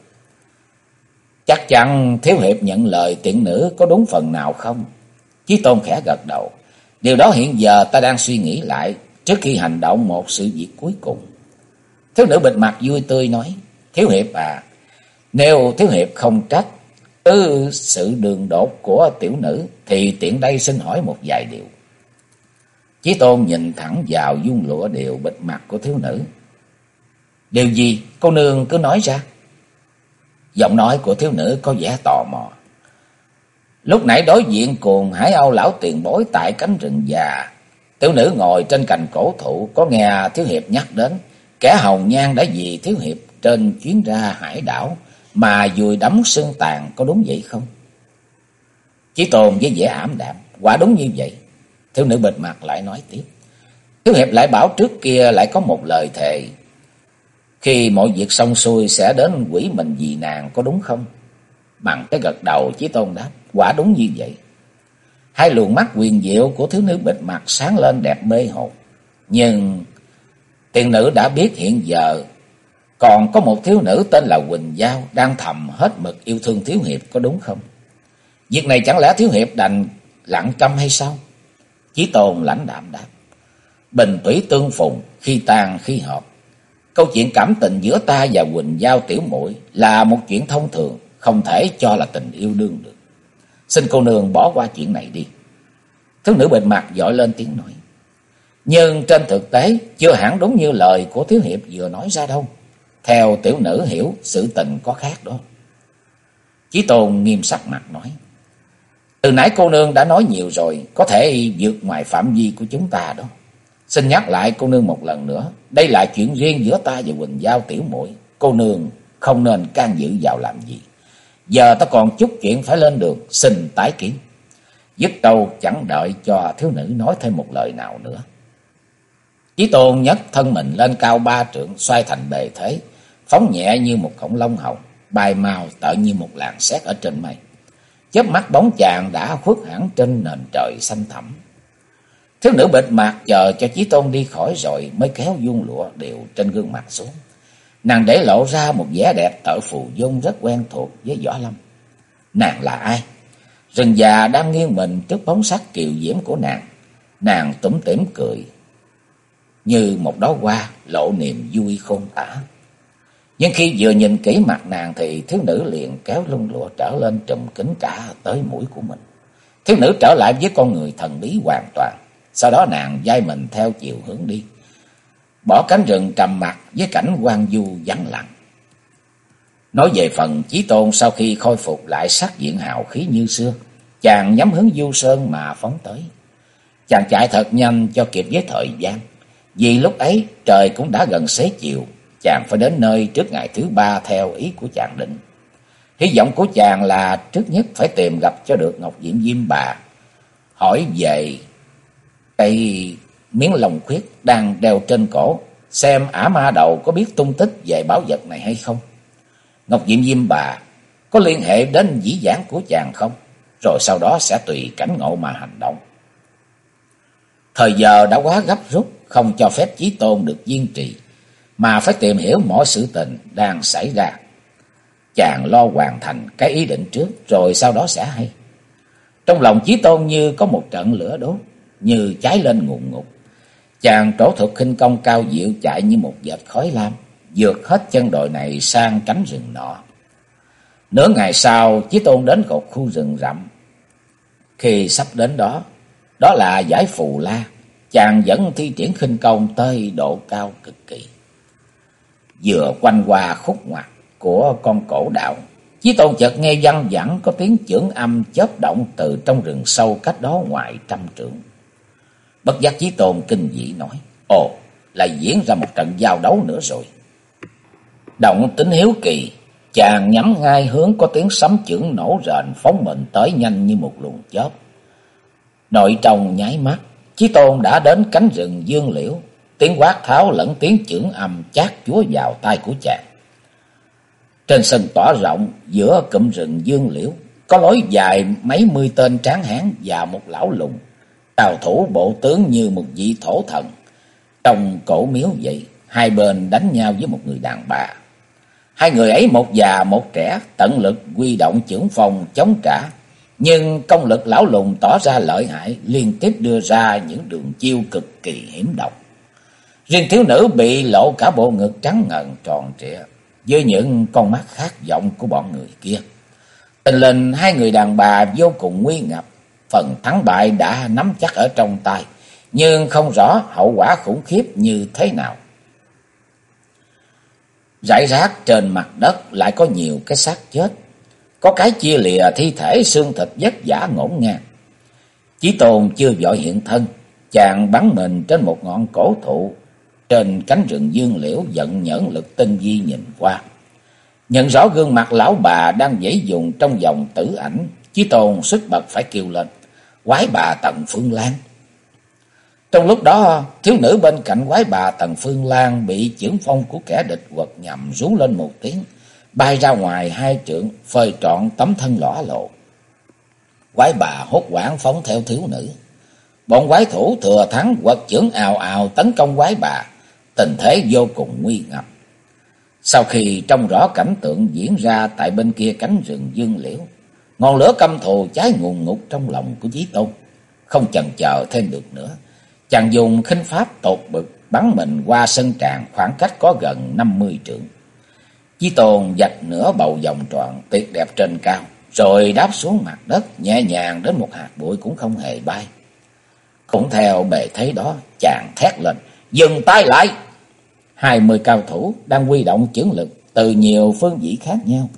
Chắc chắn thiếu hiệp nhận lời tiện nữ có đúng phần nào không? Chí Tôn khẽ gật đầu. Điều đó hiện giờ ta đang suy nghĩ lại trước khi hành động một sự việc cuối cùng. Thiếu nữ bịt mặt vui tươi nói, thiếu hiệp à, nếu thiếu hiệp không trách sự đường đột của tiểu nữ thì tiện đây xin hỏi một vài điều. Chí Tôn nhìn thẳng vào vuông lụa đều bịt mặt của thiếu nữ. Điều gì? Cô nương cứ nói ra. Giọng nói của thiếu nữ có vẻ tò mò. Lúc nãy đối diện cùng Hải Âu lão tiền bối tại cánh rừng già, tiểu nữ ngồi trên cành cổ thụ có nghe thiếu hiệp nhắc đến kẻ hồng nhan đã vì thiếu hiệp trên chuyến ra hải đảo mà vùi đắm xương tàn, có đúng vậy không? Chí Tôn với vẻ ảm đạm, quả đúng như vậy. Thiếu nữ bịt mặt lại nói tiếp, thiếu hiệp lại bảo trước kia lại có một lời thề, khi mọi việc xong xuôi sẽ đến quỷ mình vì nàng, có đúng không? Bằng cái gật đầu, Chí Tôn đáp, quả đúng như vậy. Hai luồng mắt huyền diệu của thiếu nữ bịt mặt sáng lên đẹp mê hồn. Nhưng tiền nữ đã biết hiện giờ còn có một thiếu nữ tên là Quỳnh Giao đang thầm hết mực yêu thương thiếu hiệp, có đúng không? Việc này chẳng lẽ thiếu hiệp đành lặng câm hay sao? Chí Tôn lãnh đạm đáp, bình tủy tương phùng, khi tan khi hợp. Câu chuyện cảm tình giữa ta và Quỳnh Giao tiểu muội là một chuyện thông thường, không thể cho là tình yêu đương được. Xin cô nương bỏ qua chuyện này đi. Thiếu nữ bịt mặt vội lên tiếng nói, nhưng trên thực tế chưa hẳn đúng như lời của thiếu hiệp vừa nói ra đâu. Theo tiểu nữ hiểu, sự tình có khác đó. Chí Tôn nghiêm sắc mặt nói, từ nãy cô nương đã nói nhiều rồi, có thể vượt ngoài phạm vi của chúng ta đó. Xin nhắc lại cô nương một lần nữa, đây là chuyện riêng giữa ta và Quỳnh Giao tiểu muội, cô nương không nên can dự vào làm gì. Giờ ta còn chút chuyện phải lên đường, xin tái kiến. Dứt câu chẳng đợi cho thiếu nữ nói thêm một lời nào nữa, Chí Tôn nhấc thân mình lên cao 3 trượng, xoay thành bề thế, phóng nhẹ như một khổng lông hồng, bay mau tựa như một làn sét ở trên mây. Chớp mắt bóng chàng đã khuất hẳn trên nền trời xanh thẳm. Thiếu nữ bịt mặt chờ cho Chí Tôn đi khỏi rồi mới kéo vuông lụa đều trên gương mặt xuống. Nàng để lộ ra một vẻ đẹp tợ phù dung rất quen thuộc với Võ Lâm. Nàng là ai? Rừng già đang nghiêng mình trước bóng sắc kiều diễm của nàng. Nàng tủm tỉm cười như một đóa hoa, lộ niềm vui khôn tả. Nhưng khi vừa nhìn kỹ mặt nàng thì thiếu nữ liền kéo lung lụa trở lên trùm kín cả tới mũi của mình. Thiếu nữ trở lại với con người thần bí hoàn toàn. Sau đó nàng vai mình theo chiều hướng đi, bỏ cánh rừng trầm mặc với cảnh hoang vu vắng lặng. Nói về phần Chí Tôn, sau khi khôi phục lại sắc diện hào khí như xưa, chàng nhắm hướng Du Sơn mà phóng tới. Chàng chạy thật nhanh cho kịp với thời gian, vì lúc ấy trời cũng đã gần xế chiều. Chàng phải đến nơi trước ngày thứ 3 theo ý của chàng định. Hy vọng của chàng là trước nhất phải tìm gặp cho được Ngọc Diệm Diêm Bà, hỏi về Cây miếng lồng khuyết đang đeo trên cổ, xem ả ma đầu có biết tung tích về bảo vật này hay không. Ngọc Diệm Diêm Bà có liên hệ đến dĩ vãng của chàng không? Rồi sau đó sẽ tùy cảnh ngộ mà hành động. Thời giờ đã quá gấp rút, không cho phép Chí Tôn được kiên trì, mà phải tìm hiểu mọi sự tình đang xảy ra. Chàng lo hoàn thành cái ý định trước, rồi sau đó sẽ hay. Trong lòng Chí Tôn như có một trận lửa đốt, như cháy lên ngùn ngụt. Chàng trổ thuật khinh công cao diệu, chạy như một vệt khói lam, vượt hết chân đồi này sang cánh rừng nọ. Nửa ngày sau, Chí Tôn đến một khu rừng rậm. Khi sắp đến đó, đó là dải Phù La. Chàng vẫn thi triển khinh công tới độ cao cực kỳ. Vừa quanh qua khúc ngoặt của con cổ đạo, Chí Tôn chợt nghe văng vẳng có tiếng chưởng âm chớp động từ trong rừng sâu cách đó ngoài 100 trượng. Bất giác Chí Tôn kinh dị nói: ồ, lại diễn ra một trận giao đấu nữa rồi. Động tính hiếu kỳ, chàng nhắm ngay hướng có tiếng sấm chưởng nổ rền phóng mình tới nhanh như một luồng chớp. Nội trong nháy mắt, Chí Tôn đã đến cánh rừng dương liễu. Tiếng quát tháo lẫn tiếng chưởng âm chát chúa vào tai của chàng. Trên sân tỏa rộng giữa cụm rừng dương liễu, có lối dài mấy mươi tên tráng hán và một lão lùng, cao thủ bộ tướng như một vị thổ thần. Trong cổ miếu vậy, hai bên đánh nhau với một người đàn bà. Hai người ấy một già một trẻ, tận lực huy động chưởng phong chống trả. Nhưng công lực lão lùng tỏ ra lợi hại, liên tiếp đưa ra những đường chiêu cực kỳ hiểm độc. Riêng thiếu nữ bị lộ cả bộ ngực trắng ngần tròn trịa, với những con mắt khát vọng của bọn người kia. Tình hình hai người đàn bà vô cùng nguy ngập, phần thắng bại đã nắm chắc ở trong tay, nhưng không rõ hậu quả khủng khiếp như thế nào. Rải rác trên mặt đất lại có nhiều cái xác chết, có cái chia lìa thi thể, xương thịt vất vả ngổn ngang. Chí Tôn chưa vội hiện thân, chàng bắn mình trên một ngọn cổ thụ trên cánh rừng dương liễu, vận nhẫn lực tinh vi nhìn qua, nhận rõ gương mặt lão bà đang giãy dùng trong vòng tử ảnh. Chí Tôn sức bật phải kêu lên: quái bà Tần Phương Lan! Trong lúc đó, thiếu nữ bên cạnh quái bà Tần Phương Lan bị chưởng phong của kẻ địch quật nhằm, rú lên một tiếng, bay ra ngoài 2 trượng, phơi trọn tấm thân lõa lộ. Quái bà hốt hoảng phóng theo thiếu nữ. Bọn quái thủ thừa thắng quật chưởng ào ào tấn công quái bà, tình thế vô cùng nguy ngập. Sau khi trông rõ cảnh tượng diễn ra tại bên kia cánh rừng dương liễu, ngọn lửa căm thù cháy ngùn ngụt trong lòng của Chí Tôn. Không chần chờ thêm được nữa, chàng dùng khinh pháp tột bực bắn mình qua sân tràng khoảng cách có gần 50 trượng. Chí Tôn vạch nửa bầu vòng tròn tuyệt đẹp trên cao, rồi đáp xuống mặt đất nhẹ nhàng đến một hạt bụi cũng không hề bay. Cũng theo bề thế đó, chàng thét lên: dừng tay lại! 20 cao thủ đang huy động chưởng lực từ nhiều phương vị khác nhau,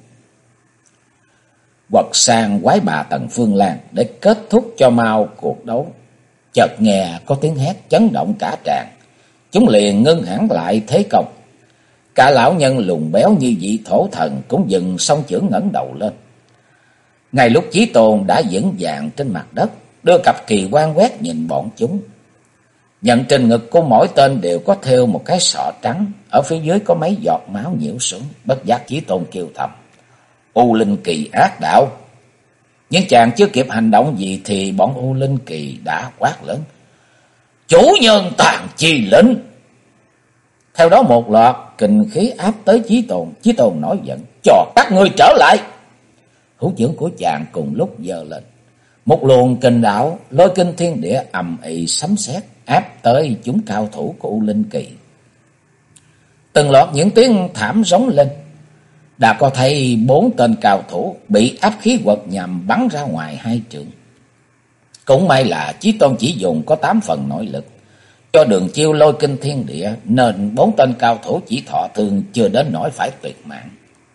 quật sang quái bà Tần Phương Lan để kết thúc cho mau cuộc đấu. Chợt nghe có tiếng hét chấn động cả tràng, chúng liền ngưng hẳn lại thế công. Cả lão nhân lùn béo như vị thổ thần cũng dừng song chưởng, ngẩng đầu lên. Ngay lúc Chí Tôn đã vững vàng trên mặt đất, đưa cặp kỳ quan quét nhìn bọn chúng. Nhận trên ngực của mỗi tên đều có thêu một cái sọ trắng, ở phía dưới có mấy giọt máu nhiễu xuống. Bất giác Chí Tôn kêu thầm: U Linh Kỳ ác đạo! Nhưng chàng chưa kịp hành động gì thì bọn U Linh Kỳ đã quát lớn: chủ nhân tàn chi lĩnh! Theo đó một loạt kình khí áp tới Chí Tôn. Chí Tôn nổi giận: cho các ngươi trở lại! Hữu chưởng của chàng cùng lúc giơ lên, một luồng kình đạo lôi kinh thiên địa ầm ĩ sấm sét áp tới chúng cao thủ của U Linh Kỳ. Từng loạt những tiếng thảm rống lên, đã có thấy 4 tên cao thủ bị áp khí quật nhằm bắn ra ngoài 2 trượng. Cũng may là Chí Tôn chỉ dùng có 8 phần nội lực cho đường chiêu lôi kinh thiên địa, nên 4 tên cao thủ chỉ thọ thương, chưa đến nỗi phải tuyệt mạng.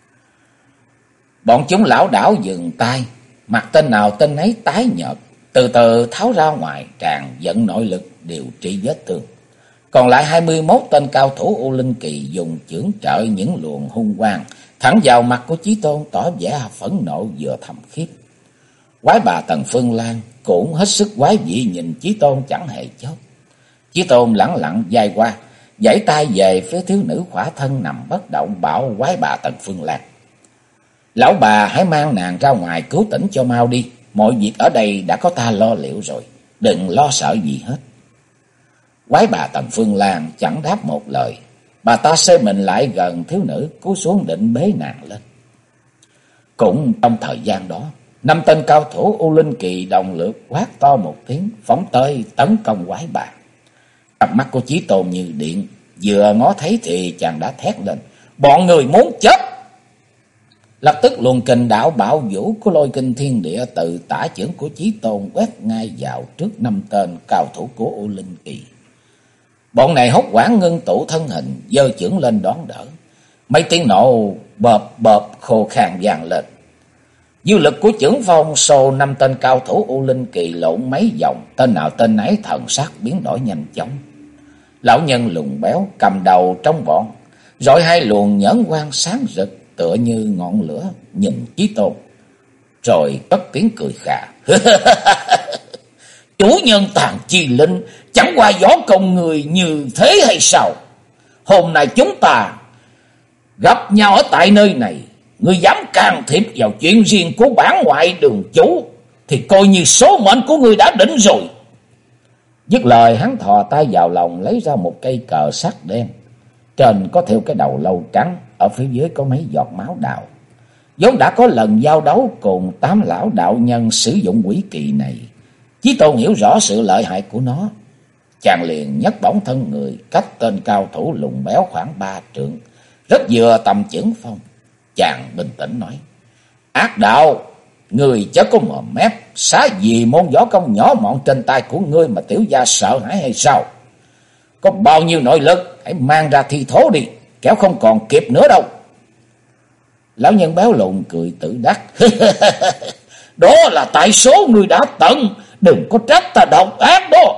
Bọn chúng lảo đảo dừng tay, mặt tên nào tên ấy tái nhợt, từ từ tháo ra ngoài tràn vận nội lực điều trị vết thương. Còn lại 21 tên cao thủ U Linh Kỳ dùng chưởng trợ những luồng hung quang thẳng vào mặt của Chí Tôn, tỏ vẻ phẫn nộ vừa thầm khiếp. Quái bà Tần Phương Lan cũng hết sức quái dị nhìn Chí Tôn chẳng hề chớp. Chí Tôn lẳng lặng dài qua, giãy tay về phía thiếu nữ khỏa thân nằm bất động, bảo quái bà Tần Phương Lan: Lão bà hãy mang nàng ra ngoài cứu tỉnh cho mau đi. Mọi việc ở đây đã có ta lo liệu rồi, đừng lo sợ gì hết. Quái bà Tần Phương Lan chẳng đáp một lời. Bà ta xoay mình lại gần thiếu nữ, cúi xuống định bế nàng lên. Cũng trong thời gian đó, 5 tên cao thủ U Linh Kỳ đồng lượt quát to một tiếng, phóng tới tấn công quái bà. Cặp mắt của Chí Tôn như điện, vừa ngó thấy thì chàng đã thét lên: Bọn người muốn chết! Lập tức luồng kình đạo bạo vũ của Lôi Kinh Thiên Địa từ tả chưởng của Chí Tôn quét ngay vào trước 5 tên cao thủ của U Linh Kỳ. Bọn này hốt hoảng ngưng tụ thân hình, giơ chưởng lên đón đỡ. Mấy tiếng nổ bợp bợp khô khan vang lên. Dư lực của chưởng phong xô 5 tên cao thủ U Linh Kỳ lộn mấy vòng, tên nào tên nấy thần sắc biến đổi nhanh chóng. Lão nhân lùn béo cầm đầu trong bọn, rọi 2 luồng nhẫn quang sáng rực tựa như ngọn lửa nhìn Chí Tôn, rồi cất tiếng cười khà: Chủ nhân Tàn Chi Linh chẳng qua võ công người như thế hay sao? Hôm nay chúng ta gặp nhau ở tại nơi này, ngươi dám can thiệp vào chuyện riêng của bản ngoại đường chủ thì coi như số mệnh của ngươi đã định rồi. Dứt lời, hắn thò tay vào lòng lấy ra một cây cờ sắt đen, trên có thêu cái đầu lâu trắng, ở phía dưới có mấy giọt máu đạo. Vốn đã có lần giao đấu cùng 8 lão đạo nhân sử dụng quỷ kỳ này, Chí Tôn hiểu rõ sự lợi hại của nó. Chàng liền nhấc bổng thân người cách tên cao thủ lùn béo khoảng 3 trượng, rất vừa tầm chưởng phong. Chàng bình tĩnh nói: Ác đạo, người chớ có mồm mép, xá gì môn võ công nhỏ mọn trên tay của ngươi mà tiểu gia sợ hãi hay sao? Có bao nhiêu nội lực, hãy mang ra thi thố đi, kéo không còn kịp nữa đâu. Lão nhân béo lùn cười tự đắc: Đó là tại số ngươi đã tận, đừng có trách ta độc ác đó.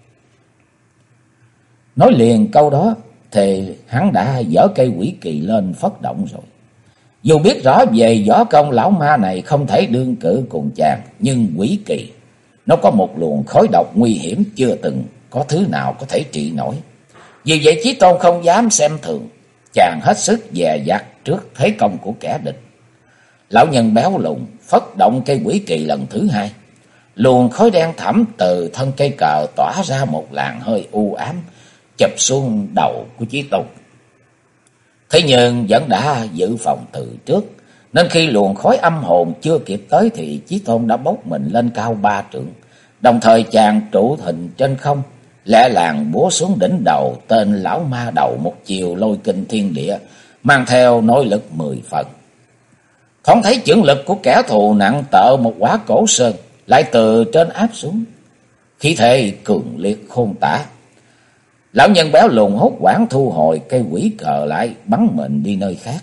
Nói liền câu đó thì hắn đã giở cây quỷ kỳ lên phất động rồi. Dù biết rõ về võ công lão ma này không thể đương cự cùng chàng, nhưng quỷ kỳ nó có một luồng khói độc nguy hiểm chưa từng có thứ nào có thể trị nổi. Vì vậy Chí Tôn không dám xem thường, chàng hết sức dè dặt trước thế công của kẻ địch. Lão nhân béo lùn phất động cây quỷ kỳ lần thứ 2. Luồng khói đen thẳm từ thân cây cờ tỏa ra một làn hơi u ám, chụp xuống đầu của Chí Tôn. Thế nhưng vẫn đã dự phòng từ trước, nên khi luồng khói âm hồn chưa kịp tới thì Chí Tôn đã bốc mình lên cao 3 trượng. Đồng thời chàng trụ hình trên không, lẹ làng búa xuống đỉnh đầu tên lão ma đầu một chiều Lôi Kinh Thiên Địa, mang theo nội lực 10 phần. Thoáng thấy chưởng lực của kẻ thù nặng tợ một quả cổ sơn, lại từ trên áp xuống, khí thế cường liệt khôn tả. Lão nhân béo lùn hốt hoảng thu hồi cây quỷ cờ lại, bắn mình đi nơi khác.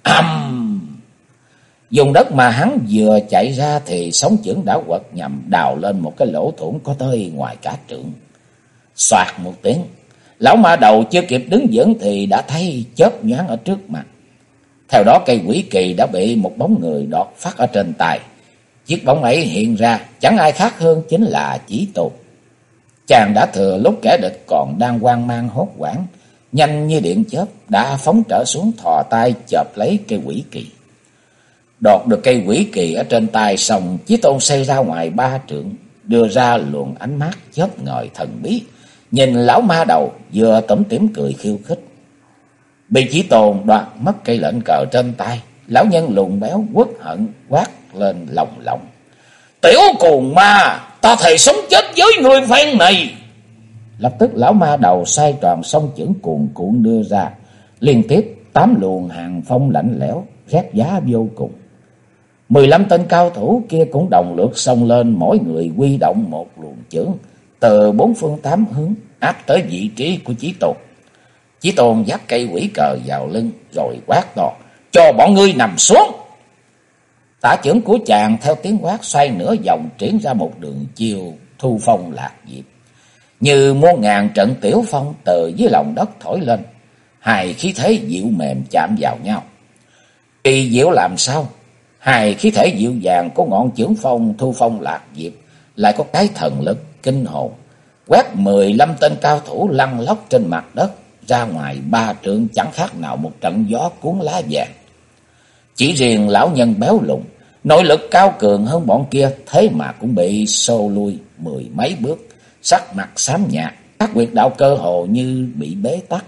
Dùng đất mà hắn vừa chạy ra thì sóng chưởng đã quật nhằm đào lên một cái lỗ thủng có tới ngoài cả trượng. Xoạt một tiếng, lão ma đầu chưa kịp đứng vững thì đã thấy chớp nhoáng ở trước mặt. Theo đó cây quỷ kỳ đã bị một bóng người đọt phát ở trên tay. Chiếc bóng ấy hiện ra chẳng ai khác hơn chính là Chí Tôn. Chàng đã thừa lúc kẻ địch còn đang hoang mang hốt hoảng, nhanh như điện chớp đã phóng trở xuống, thò tay chộp lấy cây quỷ kỳ. Đọt được cây quỷ kỳ ở trên tay xong, Chí Tôn xây ra ngoài 3 trượng, đưa ra luồng ánh mắt chớp ngời thần bí, nhìn lão ma đầu vừa tủm tỉm cười khiêu khích. Bị Chí Tôn đoạt mất cây lệnh cờ trên tay, lão nhân lùn béo uất hận quát lên lồng lộng: Tiểu cuồng ma, ta thề sống chết với người phen này. Lập tức lão ma đầu xoay tròn song chưởng cuồn cuộn đưa ra, liên tiếp 8 luồng hàng phong lạnh lẽo rét giá vô cùng. 15 tên cao thủ kia cũng đồng lượt xông lên, mỗi người huy động một luồng chưởng từ 4 phương 8 hướng áp tới vị trí của Chí Tôn. Chí Tôn vác cây quỷ cờ vào lưng rồi quát to: Cho bọn ngươi nằm xuống. Tả chưởng của chàng theo tiếng quát xoay nửa vòng, triển ra một đường chiều thu phong lạc diệp, như muôn ngàn trận tiểu phong từ dưới lòng đất thổi lên, hai khí thế dịu mềm chạm vào nhau. Kỳ diệu làm sao? Hai khí thể dịu dàng của ngọn chưởng phong Thu Phong Lạc Diệp lại có cái thần lực kinh hồn, quét 15 tên cao thủ lăn lóc trên mặt đất ra ngoài 3 trượng, chẳng khác nào một trận gió cuốn lá vàng. Chỉ riêng lão nhân béo lùn, nội lực cao cường hơn bọn kia, thế mà cũng bị xô lui 10 mấy bước, sắc mặt xám nhạt, các huyệt đạo cơ hồ như bị bế tắc.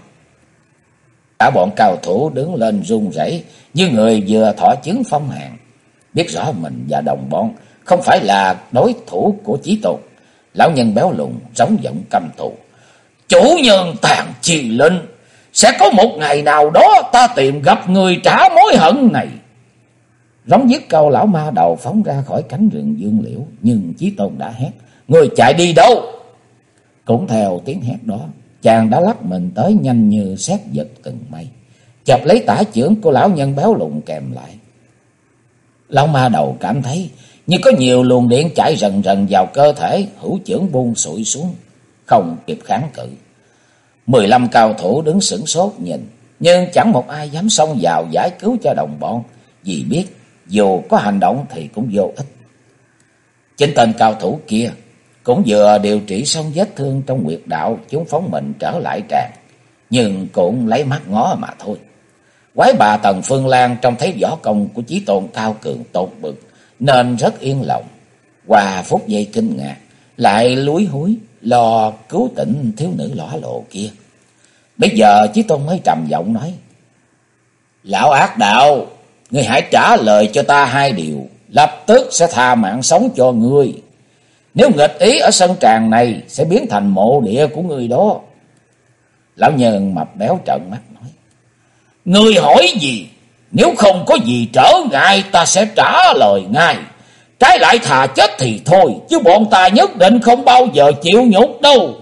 Cả bọn cao thủ đứng lên run rẩy như người vừa thọ chứng phong hàn, biết rõ mình và đồng bọn không phải là đối thủ của Chí Tôn. Lão nhân béo lùn rống giọng căm thù: "Chủ nhân Tàn Chi Linh, sẽ có một ngày nào đó ta tìm gặp người trả mối hận này." Rống dứt câu, lão ma đầu phóng ra khỏi cánh rừng dương liễu, nhưng Chí Tôn đã hét: "Người chạy đi đâu?" Cũng theo tiếng hét đó, chàng đã lắc mình tới nhanh như sét giật từng mây, chộp lấy tả chưởng của lão nhân béo lùn kèm lại. Lão ma đầu cảm thấy như có nhiều luồng điện chạy rần rần vào cơ thể, hữu chưởng buông sụi xuống, không kịp kháng cự. 15 cao thủ đứng sửng sốt nhìn, nhưng chẳng một ai dám xông vào giải cứu cho đồng bọn, vì biết dù có hành động thì cũng vô ích. Chính tên cao thủ kia cũng vừa điều trị xong vết thương trong huyệt đạo, chúng phóng mình trở lại tràng, nhưng cũng lấy mắt ngó mà thôi. Quái bà Tần Phương Lan trông thấy võ công của Chí Tôn cao cường tột bực nên rất yên lòng. Qua phút giây kinh ngạc, lại lúi húi lo cứu tỉnh thiếu nữ lõa lộ kia. Bây giờ Chí Tôn mới trầm giọng nói: "Lão ác đạo, ngươi hãy trả lời cho ta 2 điều, lập tức sẽ tha mạng sống cho ngươi. Nếu nghịch ý ở sân tràng này sẽ biến thành mộ địa của ngươi đó." Lão nhân mập béo trợn mắt nói: "Ngươi hỏi gì? Nếu không có gì trở ngại ta sẽ trả lời ngay. Trái lại thà chết thì thôi, chứ bọn ta nhất định không bao giờ chịu nhục đâu."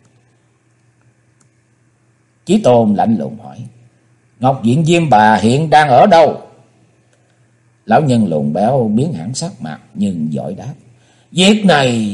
Chí Tôn lạnh lùng hỏi: "Ngọc Diện Diêm bà hiện đang ở đâu?" Lão nhân lùn béo biến hẳn sắc mặt nhưng vội đáp: Việc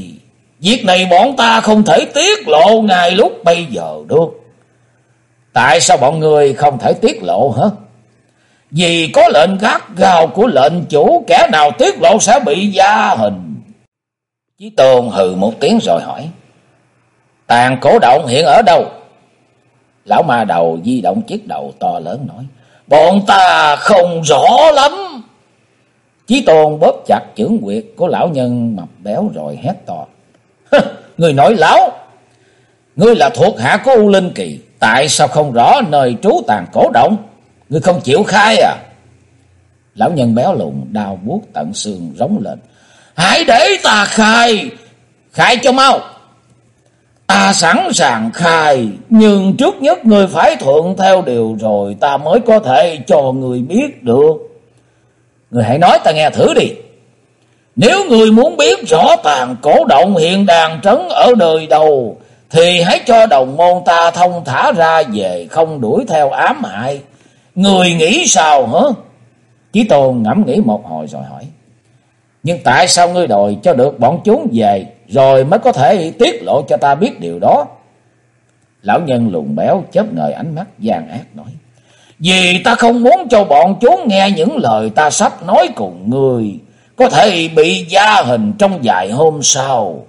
này bọn ta không thể tiết lộ ngay lúc bây giờ được." "Tại sao bọn người không thể tiết lộ hả?" "Vì có lệnh gắt gao của lệnh chủ, kẻ nào tiết lộ sẽ bị gia hình." Chí Tôn hừ một tiếng rồi hỏi: "Tàn Cổ Động hiện ở đâu?" Lão ma đầu di động chiếc đầu to lớn nói: "Bọn ta không rõ lắm." Chí Tôn bóp chặt chưởng quyệt của lão nhân mập béo rồi hét to: "Người nói láo! Ngươi là thuộc hạ của U Linh Kỳ, tại sao không rõ nơi trú Tàn Cổ Động? Ngươi không chịu khai à?" Lão nhân béo lùn đau buốt tận xương rống lên: "Hãy để ta khai! Khai cho mau!" "Ta sẵn sàng khai, nhưng trước nhất ngươi phải thuận theo điều rồi ta mới có thể cho ngươi biết được." "Ngươi hãy nói ta nghe thử đi." "Nếu ngươi muốn biết rõ Tàn Cổ Động hiện đang trấn ở đời đầu, thì hãy cho đồng môn ta thông thả ra về, không đuổi theo ám hại. Ngươi nghĩ sao hả?" Chí Tôn ngẫm nghĩ một hồi rồi hỏi: "Nhưng tại sao ngươi đòi cho được bọn chúng về rồi mới có thể tiết lộ cho ta biết điều đó?" Lão nhân lùn béo chớp ngời ánh mắt gian ác nói: "Vì ta không muốn cho bọn chúng nghe những lời ta sắp nói cùng ngươi, có thể bị gia hình trong vài hôm sau."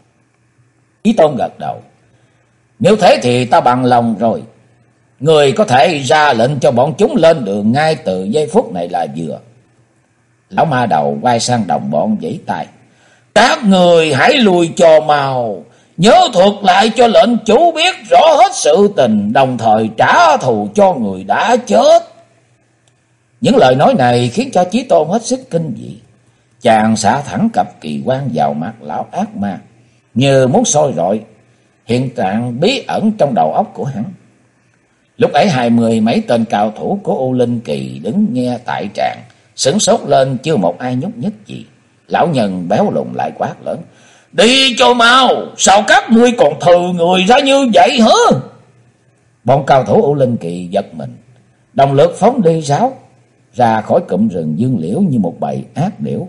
Chí Tôn gật đầu: "Nếu thế thì ta bằng lòng rồi. Người có thể ra lệnh cho bọn chúng lên đường ngay từ giây phút này là vừa." Lão ma đầu quay sang đồng bọn vẫy tay: "Các người hãy lui cho mau, nhớ thuật lại cho lệnh chủ biết rõ hết sự tình, đồng thời trả thù cho người đã chết." Những lời nói này khiến cho Chí Tôn hết sức kinh dị. Chàng xả thẳng cặp kỳ quan vào mặt lão ác ma, như muốn soi rọi hiện trạng bí ẩn trong đầu óc của hắn. Lúc ấy 20 mấy tên cao thủ của U Linh Kỳ đứng nghe tại tràng, sửng sốt lên, chưa một ai nhúc nhích gì. Lão nhân béo lùn lại quát lớn: "Đi cho mau, sao các ngươi còn thừ người ra như vậy hả?" Bọn cao thủ U Linh Kỳ giật mình, đồng loạt phóng đi ráo ra khỏi cụm rừng dương liễu như một bầy ác điểu.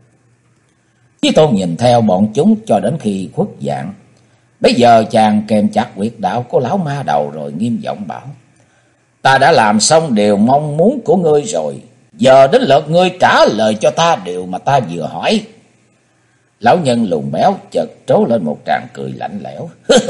Chí Tôn nhìn theo bọn chúng cho đến khi khuất dạng. Bây giờ chàng kèm chặt huyệt đạo của lão ma đầu rồi nghiêm giọng bảo: "Ta đã làm xong điều mong muốn của ngươi rồi. Giờ đến lượt ngươi trả lời cho ta điều mà ta vừa hỏi. Lão nhân lùn béo chợt trố lên một tràng cười lạnh lẽo.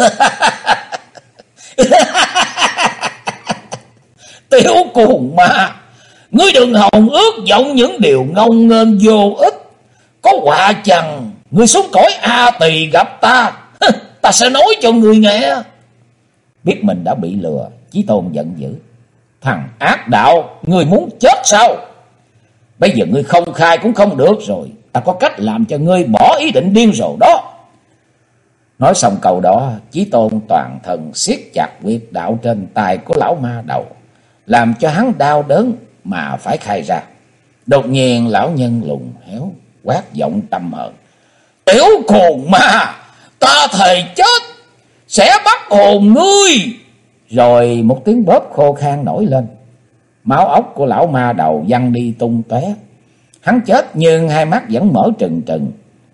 Tiểu cuồng ma, ngươi đừng hòng ước vọng những điều ngông nghênh vô ích. Có họa chăng ngươi xuống cõi A Tỳ gặp ta, ta sẽ nói cho ngươi nghe. Biết mình đã bị lừa, Chí Tôn giận dữ. Thằng ác đạo, ngươi muốn chết sao? Bây giờ ngươi không khai cũng không được rồi, ta có cách làm cho ngươi bỏ ý định điên rồ đó. Nói xong câu đó, Chí Tôn toàn thân siết chặt huyệt đạo trên tay của lão ma đầu, làm cho hắn đau đớn mà phải khai ra. Đột nhiên lão nhân lùn héo quát giọng trầm hờn. Tiểu cuồng ma, ta thề chết sẽ bắt hồn ngươi. Rồi một tiếng bóp khô khan nổi lên. Máu óc của lão ma đầu văng đi tung tóe. Hắn chết nhưng hai mắt vẫn mở trừng trừng.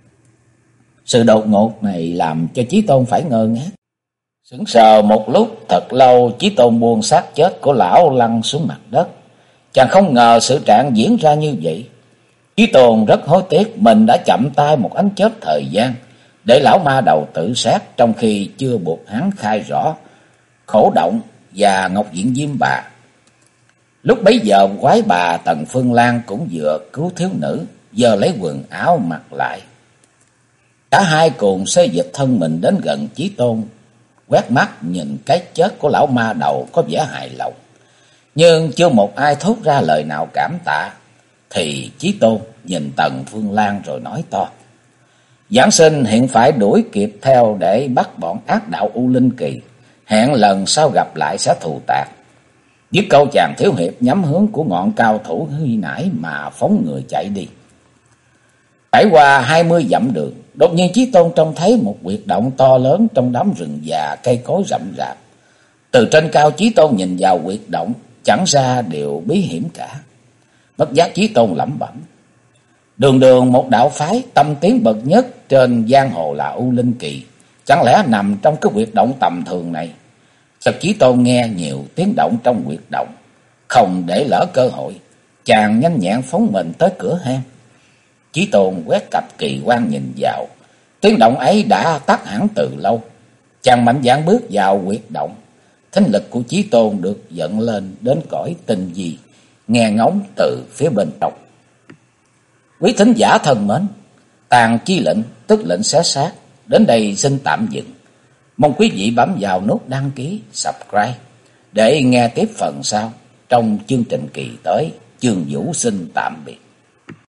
Sự đột ngột này làm cho Chí Tôn phải ngơ ngác. Sững sờ một lúc thật lâu, Chí Tôn buông xác chết của lão lăn xuống mặt đất. Chàng không ngờ sự trạng diễn ra như vậy. Chí Tôn rất hối tiếc mình đã chậm tay một ánh chớp thời gian để lão ma đầu tự sát, trong khi chưa buộc hắn khai rõ khổ động và Ngọc Diện Diêm Bà. Lúc bấy giờ quái bà Tần Phương Lan cũng vừa cứu thiếu nữ, giờ lấy quần áo mặc lại. Cả hai cùng xê dịch thân mình đến gần Chí Tôn, quét mắt nhìn cái chết của lão ma đầu có vẻ hài lòng. Nhưng chưa một ai thốt ra lời nào cảm tạ. Thì Chí Tôn nhìn Tần Phương Lan rồi nói to. Giảng sinh hiện phải đuổi kịp theo để bắt bọn ác đạo U Linh Kỳ. Hẹn lần sau gặp lại sẽ thù tạc. Dứt câu chàng thiếu hiệp nhắm hướng của ngọn cao thủ huy nãy mà phóng người chạy đi. Trải qua 20 dặm đường, đột nhiên Chí Tôn trông thấy một huyệt động to lớn trong đám rừng già cây cối rậm rạp. Từ trên cao Chí Tôn nhìn vào huyệt động, chẳng ra điều bí hiểm cả. Bất giác Chí Tôn lẩm bẩm. Đường đường một đạo phái tâm tiếng bậc nhất trên giang hồ là U Linh Kỳ, chẳng lẽ nằm trong cái huyệt động tầm thường này? Sực Chí Tôn nghe nhiều tiếng động trong huyệt động, không để lỡ cơ hội, chàng nhanh nhẹn phóng mình tới cửa hang. Chí Tôn quét cặp kỳ quan nhìn vào, tiếng động ấy đã tắt hẳn từ lâu. Chàng mạnh dạn bước vào huyệt động, thính lực của Chí Tôn được dẫn lên đến cõi tinh vi, nghe ngóng từ phía bên trong. Quý thính giả thân mến, tàn chi lệnh tức lệnh xé xác đến đây xin tạm dừng. Mong quý vị bấm vào nút đăng ký, subscribe để nghe tiếp phần sau trong chương trình kỳ tới. Chương Vũ xin tạm biệt.